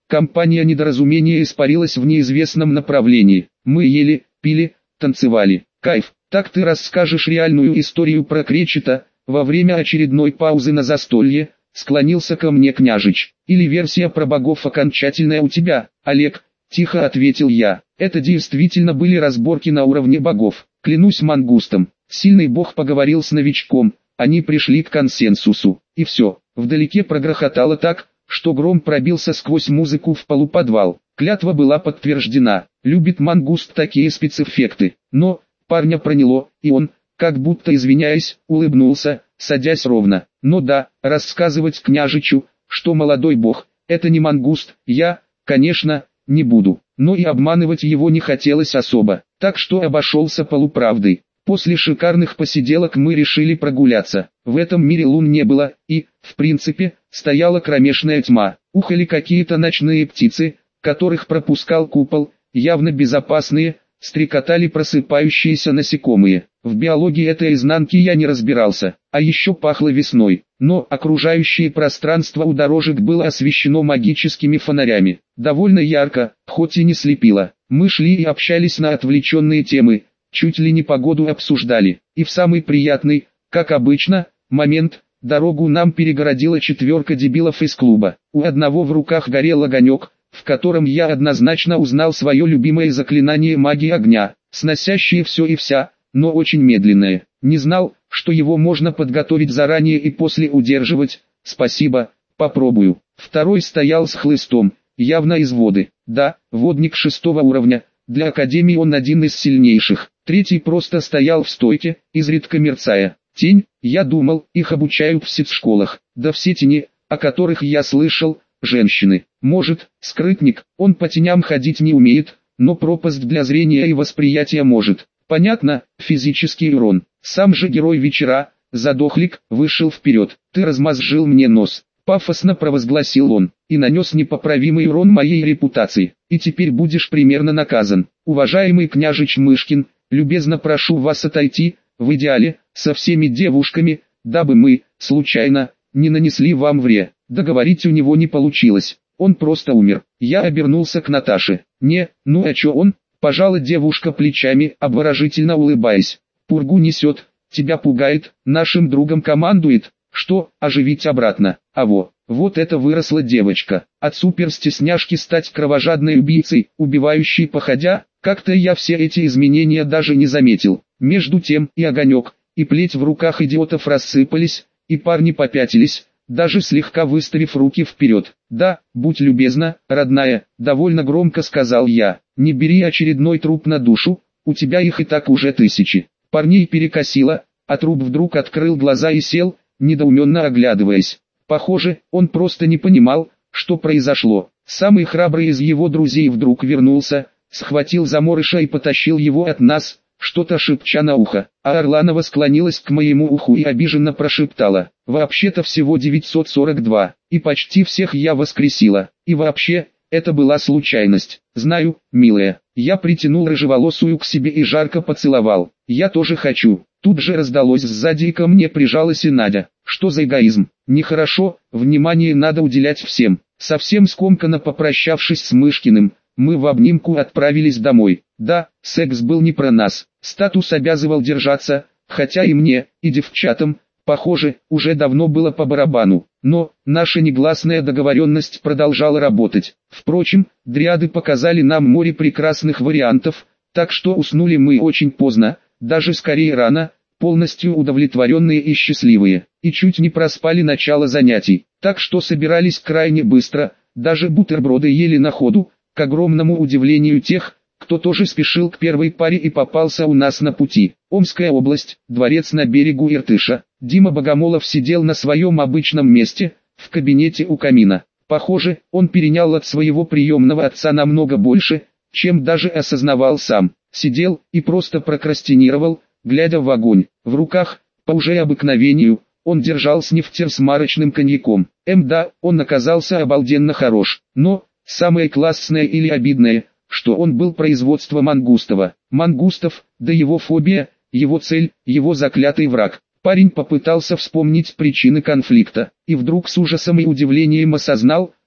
A: Компания недоразумения испарилась в неизвестном направлении. Мы ели, пили, танцевали. Кайф. Так ты расскажешь реальную историю про Кречета? Во время очередной паузы на застолье склонился ко мне княжич. Или версия про богов окончательная у тебя, Олег? Тихо ответил я. Это действительно были разборки на уровне богов. Клянусь мангустом. Сильный бог поговорил с новичком. Они пришли к консенсусу. И все. Вдалеке прогрохотало так, что гром пробился сквозь музыку в полуподвал. Клятва была подтверждена. Любит мангуст такие спецэффекты. Но парня проняло, и он, как будто извиняясь, улыбнулся, садясь ровно. Но да, рассказывать княжичу, что молодой бог, это не мангуст, я, конечно, не буду. Но и обманывать его не хотелось особо, так что обошелся полуправдой. После шикарных посиделок мы решили прогуляться. В этом мире лун не было, и, в принципе, стояла кромешная тьма. Ухали какие-то ночные птицы, которых пропускал купол, явно безопасные, стрекотали просыпающиеся насекомые. В биологии этой изнанки я не разбирался, а еще пахло весной. Но окружающее пространство у дорожек было освещено магическими фонарями. Довольно ярко, хоть и не слепило. Мы шли и общались на отвлеченные темы, чуть ли не погоду обсуждали. И в самый приятный, как обычно, момент, дорогу нам перегородила четверка дебилов из клуба. У одного в руках горел огонек, в котором я однозначно узнал свое любимое заклинание магии огня, сносящее все и вся, но очень медленное. Не знал, что его можно подготовить заранее и после удерживать. Спасибо, попробую. Второй стоял с хлыстом, явно из воды. Да, водник шестого уровня, для Академии он один из сильнейших. Третий просто стоял в стойке, изредка мерцая. Тень, я думал, их обучают в сетшколах. Да все тени, о которых я слышал, женщины. Может, скрытник, он по теням ходить не умеет, но пропасть для зрения и восприятия может. Понятно, физический урон. Сам же герой вечера, задохлик, вышел вперед. Ты размозжил мне нос. Пафосно провозгласил он, и нанес непоправимый урон моей репутации. И теперь будешь примерно наказан. Уважаемый княжич Мышкин, любезно прошу вас отойти, в идеале, со всеми девушками, дабы мы, случайно, не нанесли вам вред. Договорить у него не получилось. Он просто умер. Я обернулся к Наташе. Не, ну а чё он? Пожала девушка плечами, обворожительно улыбаясь. Пургу несет, тебя пугает, нашим другом командует. Что, оживить обратно? А во, вот это выросла девочка. От суперстесняшки стать кровожадной убийцей, убивающей походя, как-то я все эти изменения даже не заметил. Между тем и огонек, и плеть в руках идиотов рассыпались, и парни попятились, даже слегка выставив руки вперед. «Да, будь любезна, родная», — довольно громко сказал я, — «не бери очередной труп на душу, у тебя их и так уже тысячи». Парней перекосило, а труп вдруг открыл глаза и сел, недоуменно оглядываясь. Похоже, он просто не понимал, что произошло. Самый храбрый из его друзей вдруг вернулся, схватил заморыша и потащил его от нас, что-то шепча на ухо, а Орланова склонилась к моему уху и обиженно прошептала: «Вообще-то всего девятьсот сорок два, и почти всех я воскресила, и вообще, это была случайность». «Знаю, милая». Я притянул рыжеволосую к себе и жарко поцеловал. «Я тоже хочу». Тут же раздалось сзади, и ко мне прижалась и Надя. Что за эгоизм? Нехорошо, внимание надо уделять всем. Совсем скомканно попрощавшись с Мышкиным, мы в обнимку отправились домой. Да, секс был не про нас. Статус обязывал держаться, хотя и мне, и девчатам, похоже, уже давно было по барабану. Но наша негласная договоренность продолжала работать. Впрочем, дриады показали нам море прекрасных вариантов, так что уснули мы очень поздно, даже скорее рано, полностью удовлетворенные и счастливые, и чуть не проспали начало занятий, так что собирались крайне быстро, даже бутерброды ели на ходу, к огромному удивлению тех, кто тоже спешил к первой паре и попался у нас на пути. Омская область, дворец на берегу Иртыша. Дима Богомолов сидел на своем обычном месте, в кабинете у камина. Похоже, он перенял от своего приемного отца намного больше, чем даже осознавал сам. Сидел и просто прокрастинировал, глядя в огонь. В руках, по уже обыкновению, он держал снифтер с марочным коньяком. Эм да, он оказался обалденно хорош. Но, самое классное или обидное, что он был производства Мангустова. Мангустов, да его фобия, его цель, его заклятый враг. Парень попытался вспомнить причины конфликта, и вдруг с ужасом и удивлением осознал,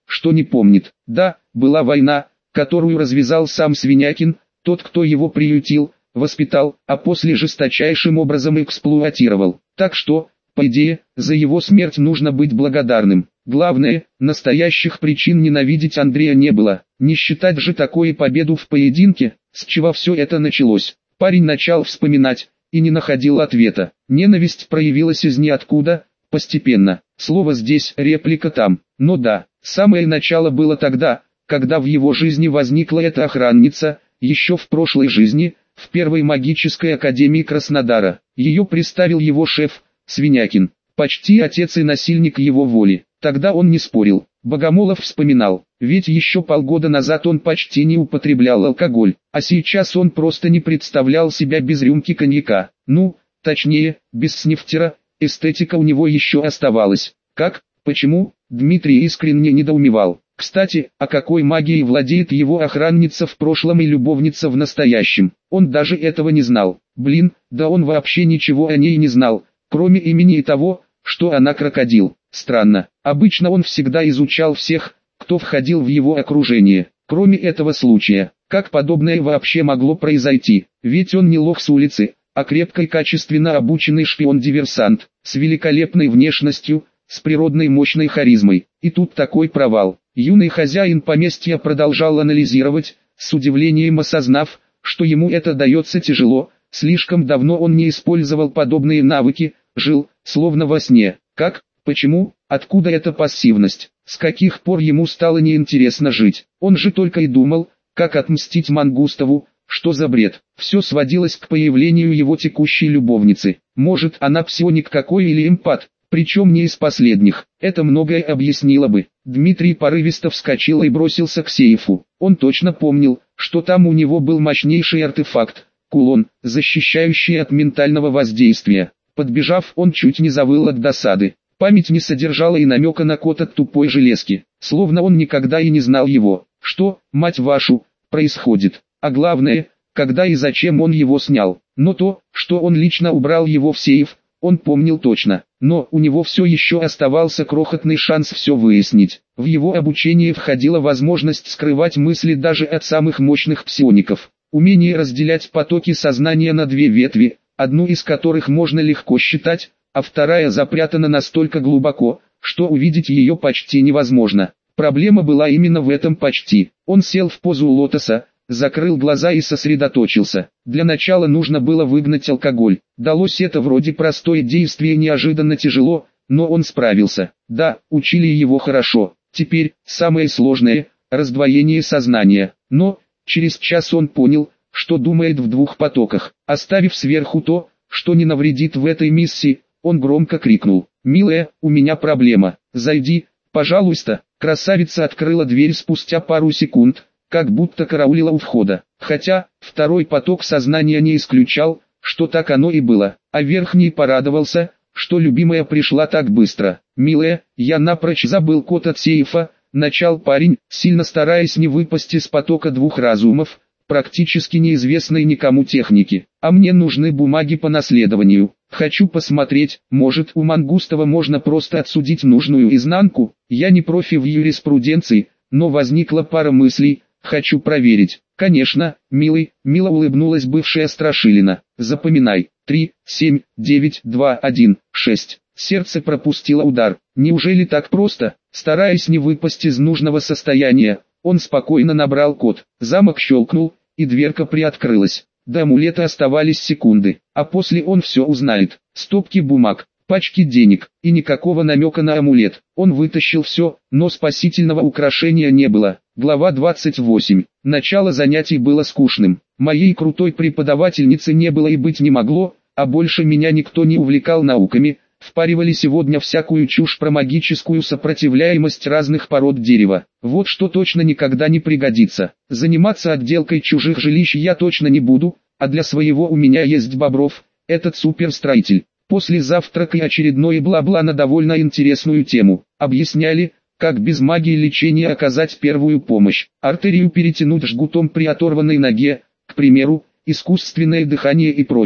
A: что не помнит. Да, была война, которую развязал сам Свинякин, тот, кто его приютил, воспитал, а после жесточайшим образом эксплуатировал. Так что, по идее, за его смерть нужно быть благодарным. Главное, настоящих причин ненавидеть Андрея не было. Не считать же такое победу в поединке, с чего все это началось. Парень начал вспоминать, и не находил ответа. Ненависть проявилась из ниоткуда, постепенно. Слово здесь, реплика там. Но да, самое начало было тогда, когда в его жизни возникла эта охранница, еще в прошлой жизни, в первой магической академии Краснодара. Ее представил его шеф, Свинякин, почти отец и насильник его воли. Тогда он не спорил. Богомолов вспоминал, ведь еще полгода назад он почти не употреблял алкоголь, а сейчас он просто не представлял себя без рюмки коньяка. Ну, точнее, без снифтера, эстетика у него еще оставалась. Как, почему, Дмитрий искренне недоумевал. Кстати, а какой магией владеет его охранница в прошлом и любовница в настоящем? Он даже этого не знал. Блин, да он вообще ничего о ней не знал, кроме имени и того, что она крокодил. Странно, обычно он всегда изучал всех, кто входил в его окружение. Кроме этого случая, как подобное вообще могло произойти? Ведь он не лох с улицы, а крепко и качественно обученный шпион-диверсант, с великолепной внешностью, с природной мощной харизмой. И тут такой провал. Юный хозяин поместья продолжал анализировать, с удивлением осознав, что ему это дается тяжело, слишком давно он не использовал подобные навыки, жил, словно во сне. Как? Почему? Откуда эта пассивность? С каких пор ему стало неинтересно жить? Он же только и думал, как отмстить Мангустову. Что за бред? Все сводилось к появлению его текущей любовницы. Может, она псионик какой или эмпат, причем не из последних. Это многое объяснило бы. Дмитрий порывисто вскочил и бросился к сейфу. Он точно помнил, что там у него был мощнейший артефакт, кулон, защищающий от ментального воздействия. Подбежав, он чуть не завыл от досады. Память не содержала и намека на код от тупой железки, словно он никогда и не знал его. Что, мать вашу, происходит? А главное, когда и зачем он его снял. Но то, что он лично убрал его в сейф, он помнил точно. Но у него все еще оставался крохотный шанс все выяснить. В его обучение входила возможность скрывать мысли даже от самых мощных псиоников. Умение разделять потоки сознания на две ветви, одну из которых можно легко считать, а вторая запрятана настолько глубоко, что увидеть ее почти невозможно. Проблема была именно в этом почти. Он сел в позу лотоса, закрыл глаза и сосредоточился. Для начала нужно было выгнать алкоголь. Далось это вроде простое действие неожиданно тяжело, но он справился. Да, учили его хорошо. Теперь, самое сложное – раздвоение сознания. Но, через час он понял, что думает в двух потоках. Оставив сверху то, что не навредит в этой миссии, он громко крикнул: «Милая, у меня проблема, зайди, пожалуйста». Красавица открыла дверь спустя пару секунд, как будто караулила у входа. Хотя, второй поток сознания не исключал, что так оно и было. А верхний порадовался, что любимая пришла так быстро. «Милая, я напрочь забыл код от сейфа», — начал парень, сильно стараясь не выпасть из потока двух разумов, практически неизвестной никому техники. «А мне нужны бумаги по наследованию. Хочу посмотреть, может, у Мангустова можно просто отсудить нужную изнанку. Я не профи в юриспруденции, но возникла пара мыслей, хочу проверить». «Конечно, милый», — мило улыбнулась бывшая Страшилина. «Запоминай, три, семь, девять, два, один, шесть». Сердце пропустило удар. Неужели так просто? Стараясь не выпасть из нужного состояния, он спокойно набрал код. Замок щелкнул, и дверка приоткрылась. До амулета оставались секунды, а после он все узнает. Стопки бумаг, пачки денег, и никакого намека на амулет. Он вытащил все, но спасительного украшения не было. Глава двадцать восемь. Начало занятий было скучным. Моей крутой преподавательницы не было и быть не могло, а больше меня никто не увлекал науками. Впаривали сегодня всякую чушь про магическую сопротивляемость разных пород дерева. Вот что точно никогда не пригодится. Заниматься отделкой чужих жилищ я точно не буду, а для своего у меня есть Бобров, этот суперстроитель. После завтрака и очередное бла-бла на довольно интересную тему. Объясняли, как без магии лечения оказать первую помощь. Артерию перетянуть жгутом при оторванной ноге, к примеру, искусственное дыхание и прочее.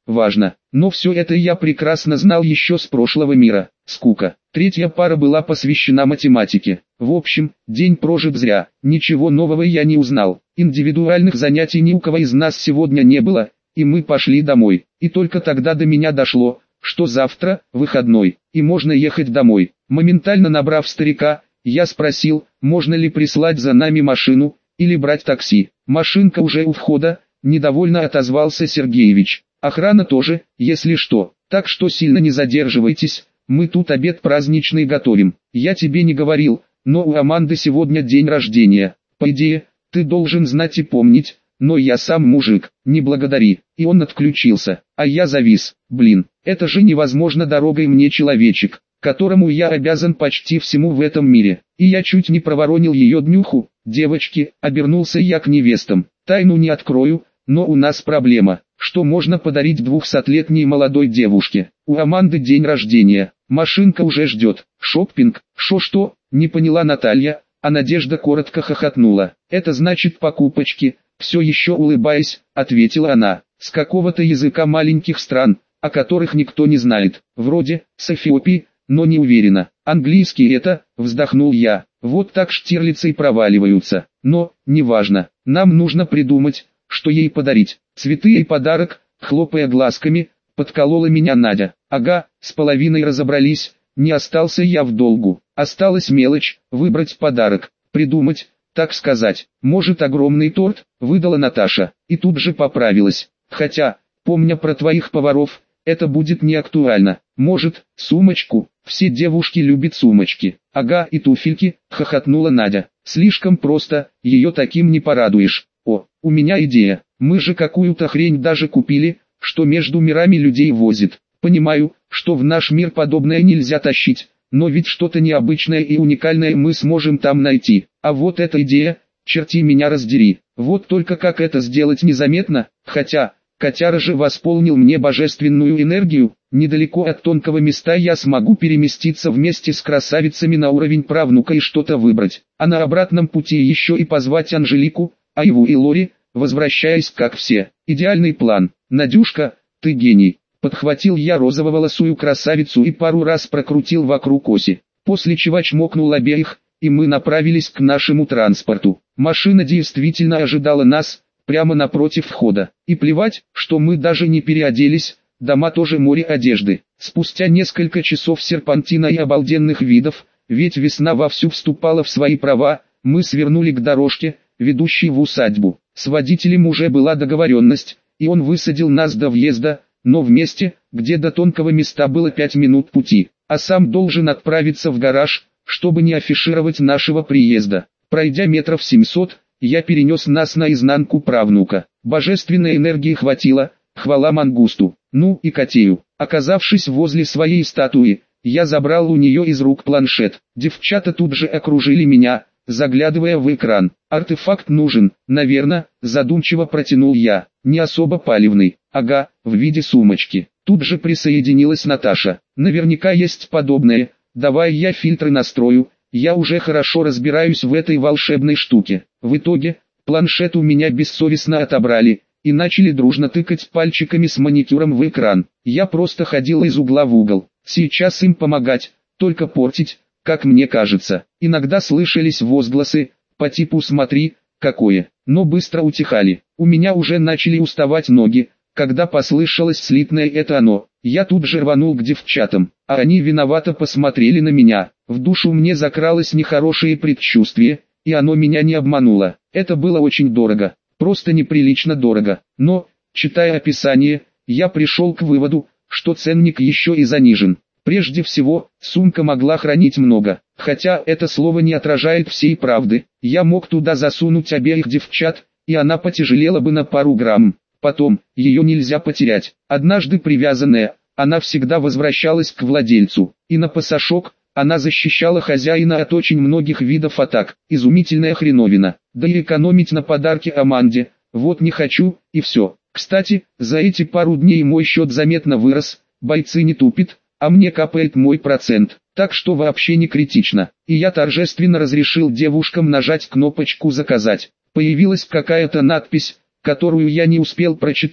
A: важно. Но все это я прекрасно знал еще с прошлого мира. Скука. Третья пара была посвящена математике. В общем, день прожит зря. Ничего нового я не узнал. Индивидуальных занятий ни у кого из нас сегодня не было, и мы пошли домой. И только тогда до меня дошло, что завтра выходной, и можно ехать домой. Моментально набрав старика, я спросил, можно ли прислать за нами машину, или брать такси. Машинка уже у входа, недовольно отозвался Сергеевич. Охрана тоже, если что, так что сильно не задерживайтесь, мы тут обед праздничный готовим. Я тебе не говорил, но у Аманды сегодня день рождения. По идее, ты должен знать и помнить, но я сам мужик, не благодари. И он отключился, а я завис. Блин, это же невозможно, дорогой мне человечек, которому я обязан почти всему в этом мире. И я чуть не проворонил ее днюху. Девочки, обернулся я к невестам, тайну не открою, но у нас проблема. Что можно подарить двухсотлетней молодой девушке? У Аманды день рождения, машинка уже ждет. Шоппинг, шо-что, не поняла Наталья, а Надежда коротко хохотнула. Это значит покупочки, все еще улыбаясь, ответила она. С какого-то языка маленьких стран, о которых никто не знает, вроде с Эфиопии, но не уверена. Английский это, вздохнул я. Вот так Штирлицы и проваливаются. Но, неважно, нам нужно придумать, что ей подарить. Цветы и подарок, хлопая глазками, подколола меня Надя. Ага, с половиной разобрались, не остался я в долгу. Осталась мелочь, выбрать подарок, придумать, так сказать. Может, огромный торт, выдала Наташа, и тут же поправилась. Хотя, помня про твоих поваров, это будет не актуально. Может, сумочку, все девушки любят сумочки. Ага, и туфельки, хохотнула Надя. Слишком просто, ее таким не порадуешь. О, у меня идея, мы же какую-то хрень даже купили, что между мирами людей возит. Понимаю, что в наш мир подобное нельзя тащить, но ведь что-то необычное и уникальное мы сможем там найти. А вот эта идея, черти меня раздери. Вот только как это сделать незаметно, хотя, котяра же восполнил мне божественную энергию, недалеко от тонкого места я смогу переместиться вместе с красавицами на уровень правнука и что-то выбрать, а на обратном пути еще и позвать Анжелику, Айву и Лори, возвращаясь как все. Идеальный план. Надюшка, ты гений. Подхватил я розово-волосую красавицу и пару раз прокрутил вокруг оси, после чего чмокнул обеих, и мы направились к нашему транспорту. Машина действительно ожидала нас, прямо напротив входа. И плевать, что мы даже не переоделись, дома тоже море одежды. Спустя несколько часов серпантина и обалденных видов, ведь весна вовсю вступала в свои права, мы свернули к дорожке, ведущей в усадьбу. С водителем уже была договоренность, и он высадил нас до въезда, но в месте, где до тонкого места было пять минут пути, а сам должен отправиться в гараж, чтобы не афишировать нашего приезда. Пройдя метров семьсот, я перенес нас наизнанку правнука. Божественной энергии хватило, хвала мангусту, ну и котею. Оказавшись возле своей статуи, я забрал у нее из рук планшет. Девчата тут же окружили меня, заглядывая в экран. Артефакт нужен, наверное, задумчиво протянул я. Не особо палевный, ага, в виде сумочки. Тут же присоединилась Наташа. Наверняка есть подобное, давай я фильтры настрою, я уже хорошо разбираюсь в этой волшебной штуке. В итоге, планшет у меня бессовестно отобрали, и начали дружно тыкать пальчиками с маникюром в экран. Я просто ходил из угла в угол. Сейчас им помогать, только портить, как мне кажется. Иногда слышались возгласы, по типу «смотри, какое», но быстро утихали. У меня уже начали уставать ноги, когда послышалось слитное «это оно». Я тут же рванул к девчатам, а они виновато посмотрели на меня. В душу мне закралось нехорошее предчувствие, и оно меня не обмануло. Это было очень дорого, просто неприлично дорого. Но, читая описание, я пришел к выводу, что ценник еще и занижен. Прежде всего, сумка могла хранить много, хотя это слово не отражает всей правды. Я мог туда засунуть обеих девчат, и она потяжелела бы на пару грамм. Потом, ее нельзя потерять. Однажды привязанная, она всегда возвращалась к владельцу, и на пасашок, она защищала хозяина от очень многих видов атак. Изумительная хреновина. Да и экономить на подарке Аманде, вот не хочу, и все. Кстати, за эти пару дней мой счет заметно вырос, бойцы не тупят, а мне капает мой процент, так что вообще не критично. И я торжественно разрешил девушкам нажать кнопочку «Заказать». Появилась какая-то надпись, которую я не успел прочитать,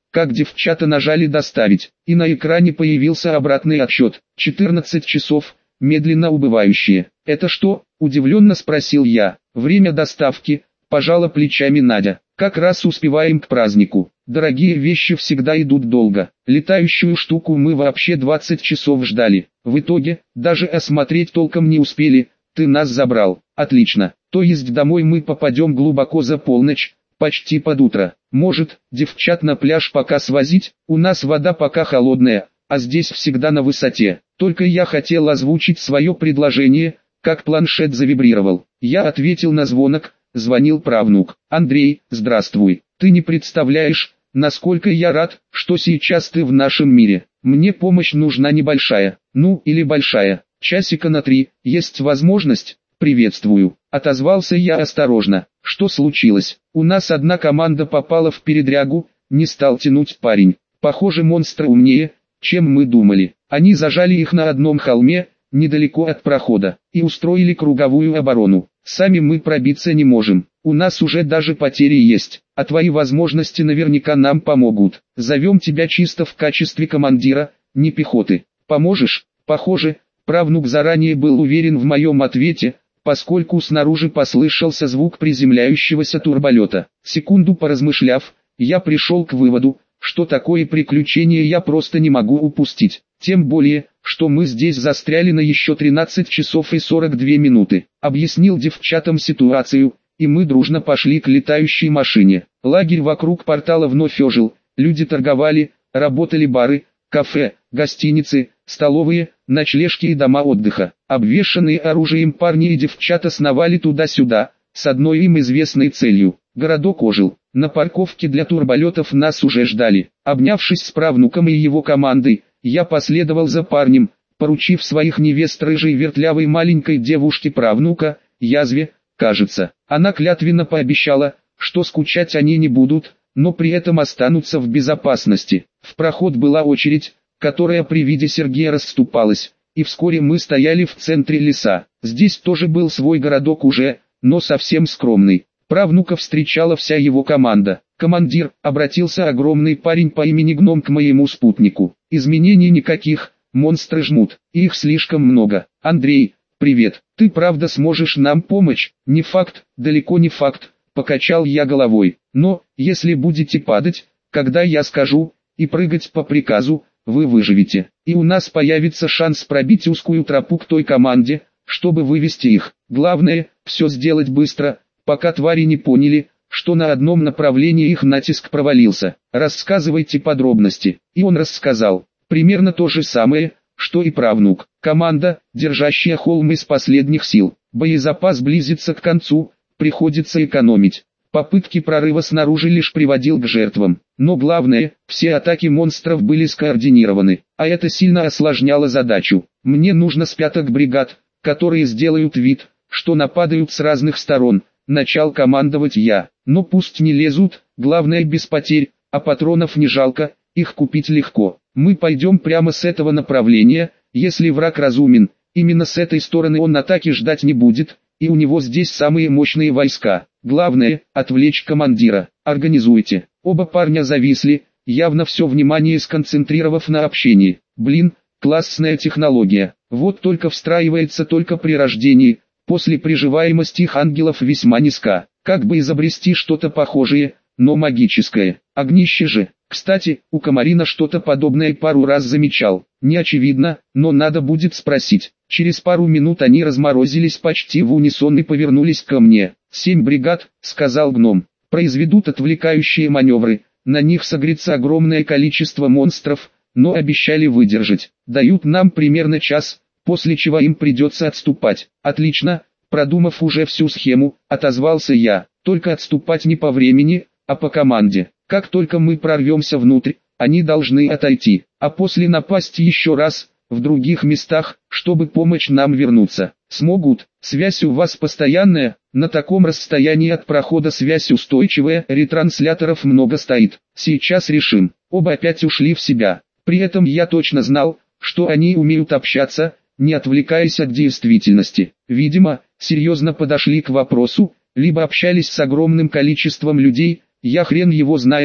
A: как девчата нажали «доставить», и на экране появился обратный отсчет. четырнадцать часов, медленно убывающие. «Это что?» – удивленно спросил я. «Время доставки», – пожала плечами Надя. «Как раз успеваем к празднику. Дорогие вещи всегда идут долго. Летающую штуку мы вообще двадцать часов ждали. В итоге, даже осмотреть толком не успели. Ты нас забрал. Отлично. То есть домой мы попадем глубоко за полночь, почти под утро. Может, девчат на пляж пока свозить? У нас вода пока холодная, а здесь всегда на высоте. Только я хотел озвучить свое предложение, как планшет завибрировал. Я ответил на звонок, звонил правнук. «Андрей, здравствуй. Ты не представляешь, насколько я рад, что сейчас ты в нашем мире. Мне помощь нужна небольшая, ну или большая, часика на три, есть возможность?» «Приветствую», — отозвался я осторожно. «Что случилось? У нас одна команда попала в передрягу», — не стал тянуть парень. «Похоже, монстры умнее, чем мы думали. Они зажали их на одном холме, недалеко от прохода, и устроили круговую оборону. Сами мы пробиться не можем. У нас уже даже потери есть, а твои возможности наверняка нам помогут. Зовем тебя чисто в качестве командира, не пехоты. Поможешь?» Похоже, правнук заранее был уверен в моем ответе, поскольку снаружи послышался звук приземляющегося турболета. Секунду поразмышляв, я пришел к выводу, что такое приключение я просто не могу упустить. Тем более, что мы здесь застряли на еще тринадцать часов и сорок две минуты. Объяснил девчатам ситуацию, и мы дружно пошли к летающей машине. Лагерь вокруг портала вновь ожил, люди торговали, работали бары, кафе, гостиницы, столовые, ночлежки и дома отдыха. Обвешанные оружием парни и девчата сновали туда-сюда, с одной им известной целью. Городок ожил. На парковке для турболетов нас уже ждали. Обнявшись с правнуком и его командой, я последовал за парнем, поручив своих невест рыжей вертлявой маленькой девушке правнука, язве, кажется. Она клятвенно пообещала, что скучать они не будут, но при этом останутся в безопасности. В проход была очередь, которая при виде Сергея расступалась, и вскоре мы стояли в центре леса. Здесь тоже был свой городок уже, но совсем скромный. Правнука встречала вся его команда. «Командир», — обратился огромный парень по имени Гном к моему спутнику. «Изменений никаких, монстры жмут, и их слишком много. Андрей, привет, ты правда сможешь нам помочь?» «Не факт, далеко не факт», — покачал я головой. «Но, если будете падать, когда я скажу, и прыгать по приказу, вы выживете, и у нас появится шанс пробить узкую тропу к той команде, чтобы вывести их. Главное, все сделать быстро, пока твари не поняли, что на одном направлении их натиск провалился. Рассказывайте подробности». И он рассказал. Примерно то же самое, что и правнук. Команда, держащая холм из последних сил. Боезапас близится к концу, приходится экономить. Попытки прорыва снаружи лишь приводил к жертвам. Но главное, все атаки монстров были скоординированы, а это сильно осложняло задачу. Мне нужно с пяток бригад, которые сделают вид, что нападают с разных сторон. Начал командовать я. Но пусть не лезут, главное без потерь, а патронов не жалко, их купить легко. Мы пойдем прямо с этого направления, если враг разумен, именно с этой стороны он атаки ждать не будет, и у него здесь самые мощные войска. Главное, отвлечь командира. Организуйте. Оба парня зависли, явно все внимание сконцентрировав на общении. Блин, классная технология. Вот только встраивается только при рождении. После приживаемость их ангелов весьма низка. Как бы изобрести что-то похожее, но магическое. Огнище же. Кстати, у Комарина что-то подобное пару раз замечал. Не очевидно, но надо будет спросить. Через пару минут они разморозились почти в унисон и повернулись ко мне. «Семь бригад», — сказал гном, — «произведут отвлекающие маневры. На них согрется огромное количество монстров, но обещали выдержать. Дают нам примерно час, после чего им придется отступать». «Отлично», — продумав уже всю схему, отозвался я. «Только отступать не по времени, а по команде. Как только мы прорвемся внутрь, они должны отойти, а после напасть еще раз, в других местах, чтобы помочь нам вернуться. Смогут. Связь у вас постоянная, на таком расстоянии от прохода связь устойчивая, ретрансляторов много стоит. Сейчас решим». Оба опять ушли в себя. При этом я точно знал, что они умеют общаться, не отвлекаясь от действительности. Видимо, серьезно подошли к вопросу, либо общались с огромным количеством людей, я хрен его знает,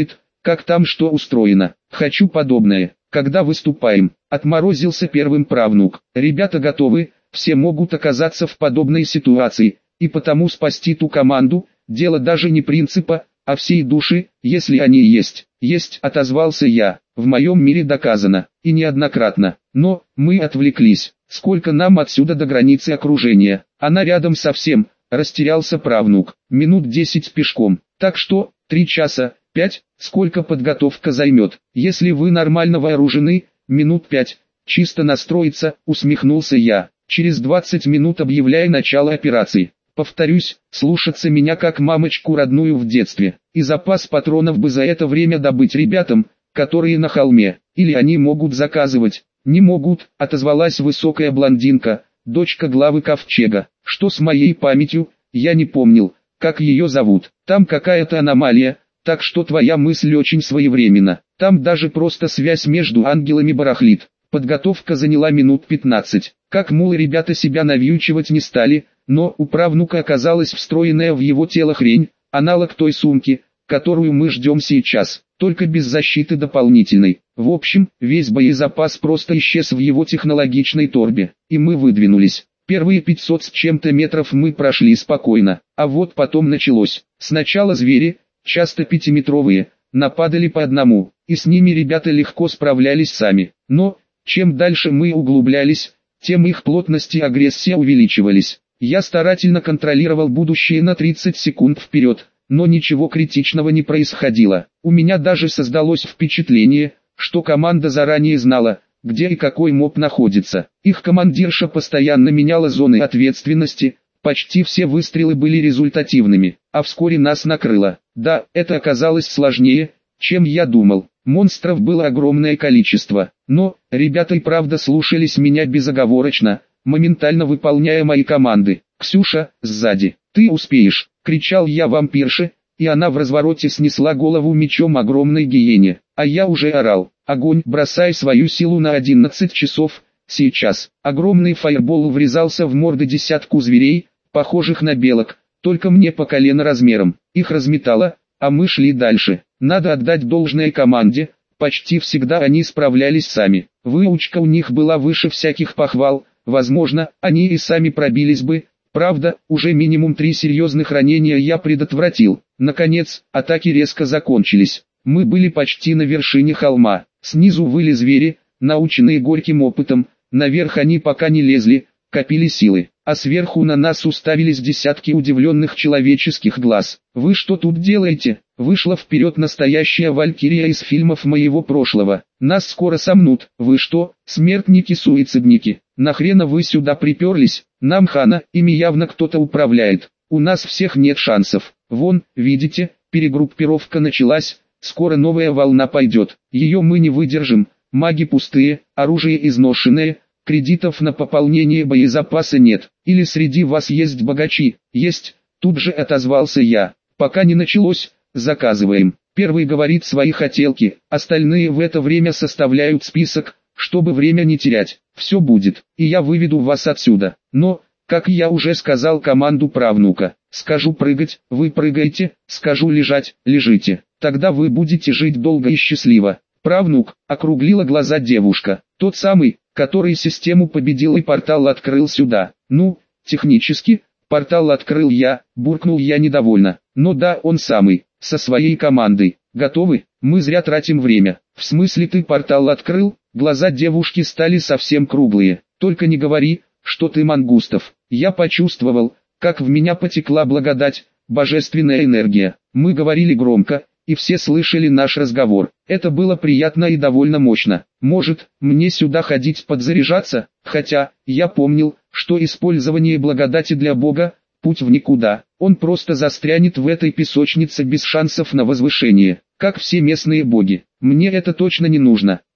A: как там что устроено. Хочу подобное. Когда выступаем, отморозился первым правнук. Ребята готовы, все могут оказаться в подобной ситуации, и потому спасти ту команду, дело даже не принципа, а всей души, если они есть. Есть, отозвался я, в моем мире доказано, и неоднократно. Но, мы отвлеклись, сколько нам отсюда до границы окружения, она рядом совсем, растерялся правнук, минут десять пешком, так что, три часа, пять, сколько подготовка займет, если вы нормально вооружены, минут пять, чисто настроиться, усмехнулся я, через двадцать минут объявляя начало операции. Повторюсь, слушаться меня как мамочку родную в детстве, и запас патронов бы за это время добыть ребятам, которые на холме, или они могут заказывать. Не могут, отозвалась высокая блондинка, дочка главы ковчега. Что с моей памятью, я не помнил, как ее зовут. Там какая-то аномалия, так что твоя мысль очень своевременна. Там даже просто связь между ангелами барахлит. Подготовка заняла минут пятнадцать. Как мулы ребята себя навьючивать не стали, но у правнука оказалась встроенная в его тело хрень, аналог той сумки, которую мы ждем сейчас, только без защиты дополнительной. В общем, весь боезапас просто исчез в его технологичной торбе, и мы выдвинулись. Первые пятьсот с чем-то метров мы прошли спокойно, а вот потом началось. Сначала звери, часто пятиметровые, нападали по одному, и с ними ребята легко справлялись сами. Но, чем дальше мы углублялись, тем их плотность и агрессия увеличивались. Я старательно контролировал будущее на тридцать секунд вперед, но ничего критичного не происходило. У меня даже создалось впечатление, что команда заранее знала, где и какой моб находится. Их командирша постоянно меняла зоны ответственности, почти все выстрелы были результативными, а вскоре нас накрыло. Да, это оказалось сложнее, чем я думал. Монстров было огромное количество, но ребята и правда слушались меня безоговорочно, моментально выполняя мои команды. «Ксюша, сзади, ты успеешь!» — кричал я вампирше, и она в развороте снесла голову мечом огромной гиене, а я уже орал: «Огонь!» бросая свою силу на одиннадцать часов, сейчас. Огромный фаербол врезался в морды десятку зверей, похожих на белок, только мне по колено размером. Их разметало, а мы шли дальше. Надо отдать должное команде, почти всегда они справлялись сами. Выучка у них была выше всяких похвал, возможно, они и сами пробились бы. Правда, уже минимум три серьезных ранения я предотвратил. Наконец, атаки резко закончились. Мы были почти на вершине холма. Снизу выли звери, наученные горьким опытом. Наверх они пока не лезли, копили силы. А сверху на нас уставились десятки удивленных человеческих глаз. «Вы что тут делаете?» Вышла вперед настоящая валькирия из фильмов моего прошлого. «Нас скоро сомнут. Вы что, смертники-суицидники? Нахрена вы сюда приперлись? Нам хана, ими явно кто-то управляет. У нас всех нет шансов. Вон, видите, перегруппировка началась, скоро новая волна пойдет. Ее мы не выдержим. Маги пустые, оружие изношенное, кредитов на пополнение боезапаса нет. Или среди вас есть богачи?» «Есть», тут же отозвался я. «Пока не началось, заказываем». Первый говорит свои хотелки, остальные в это время составляют список, чтобы время не терять. «Все будет, и я выведу вас отсюда». Но, как я уже сказал команду правнука, скажу прыгать, вы прыгаете, скажу лежать, лежите. Тогда вы будете жить долго и счастливо. Правнук, округлила глаза девушка, тот самый, который систему победил и портал открыл сюда. Ну, технически, портал открыл я, буркнул я недовольно. Но да, он самый, со своей командой. Готовы? Мы зря тратим время. В смысле ты портал открыл? Глаза девушки стали совсем круглые. Только не говори, что ты мангустов. Я почувствовал, как в меня потекла благодать, божественная энергия. Мы говорили громко, и все слышали наш разговор. Это было приятно и довольно мощно. Может, мне сюда ходить подзаряжаться? Хотя, я помнил, что использование благодати для Бога – путь в никуда. Он просто застрянет в этой песочнице без шансов на возвышение, как все местные боги. Мне это точно не нужно.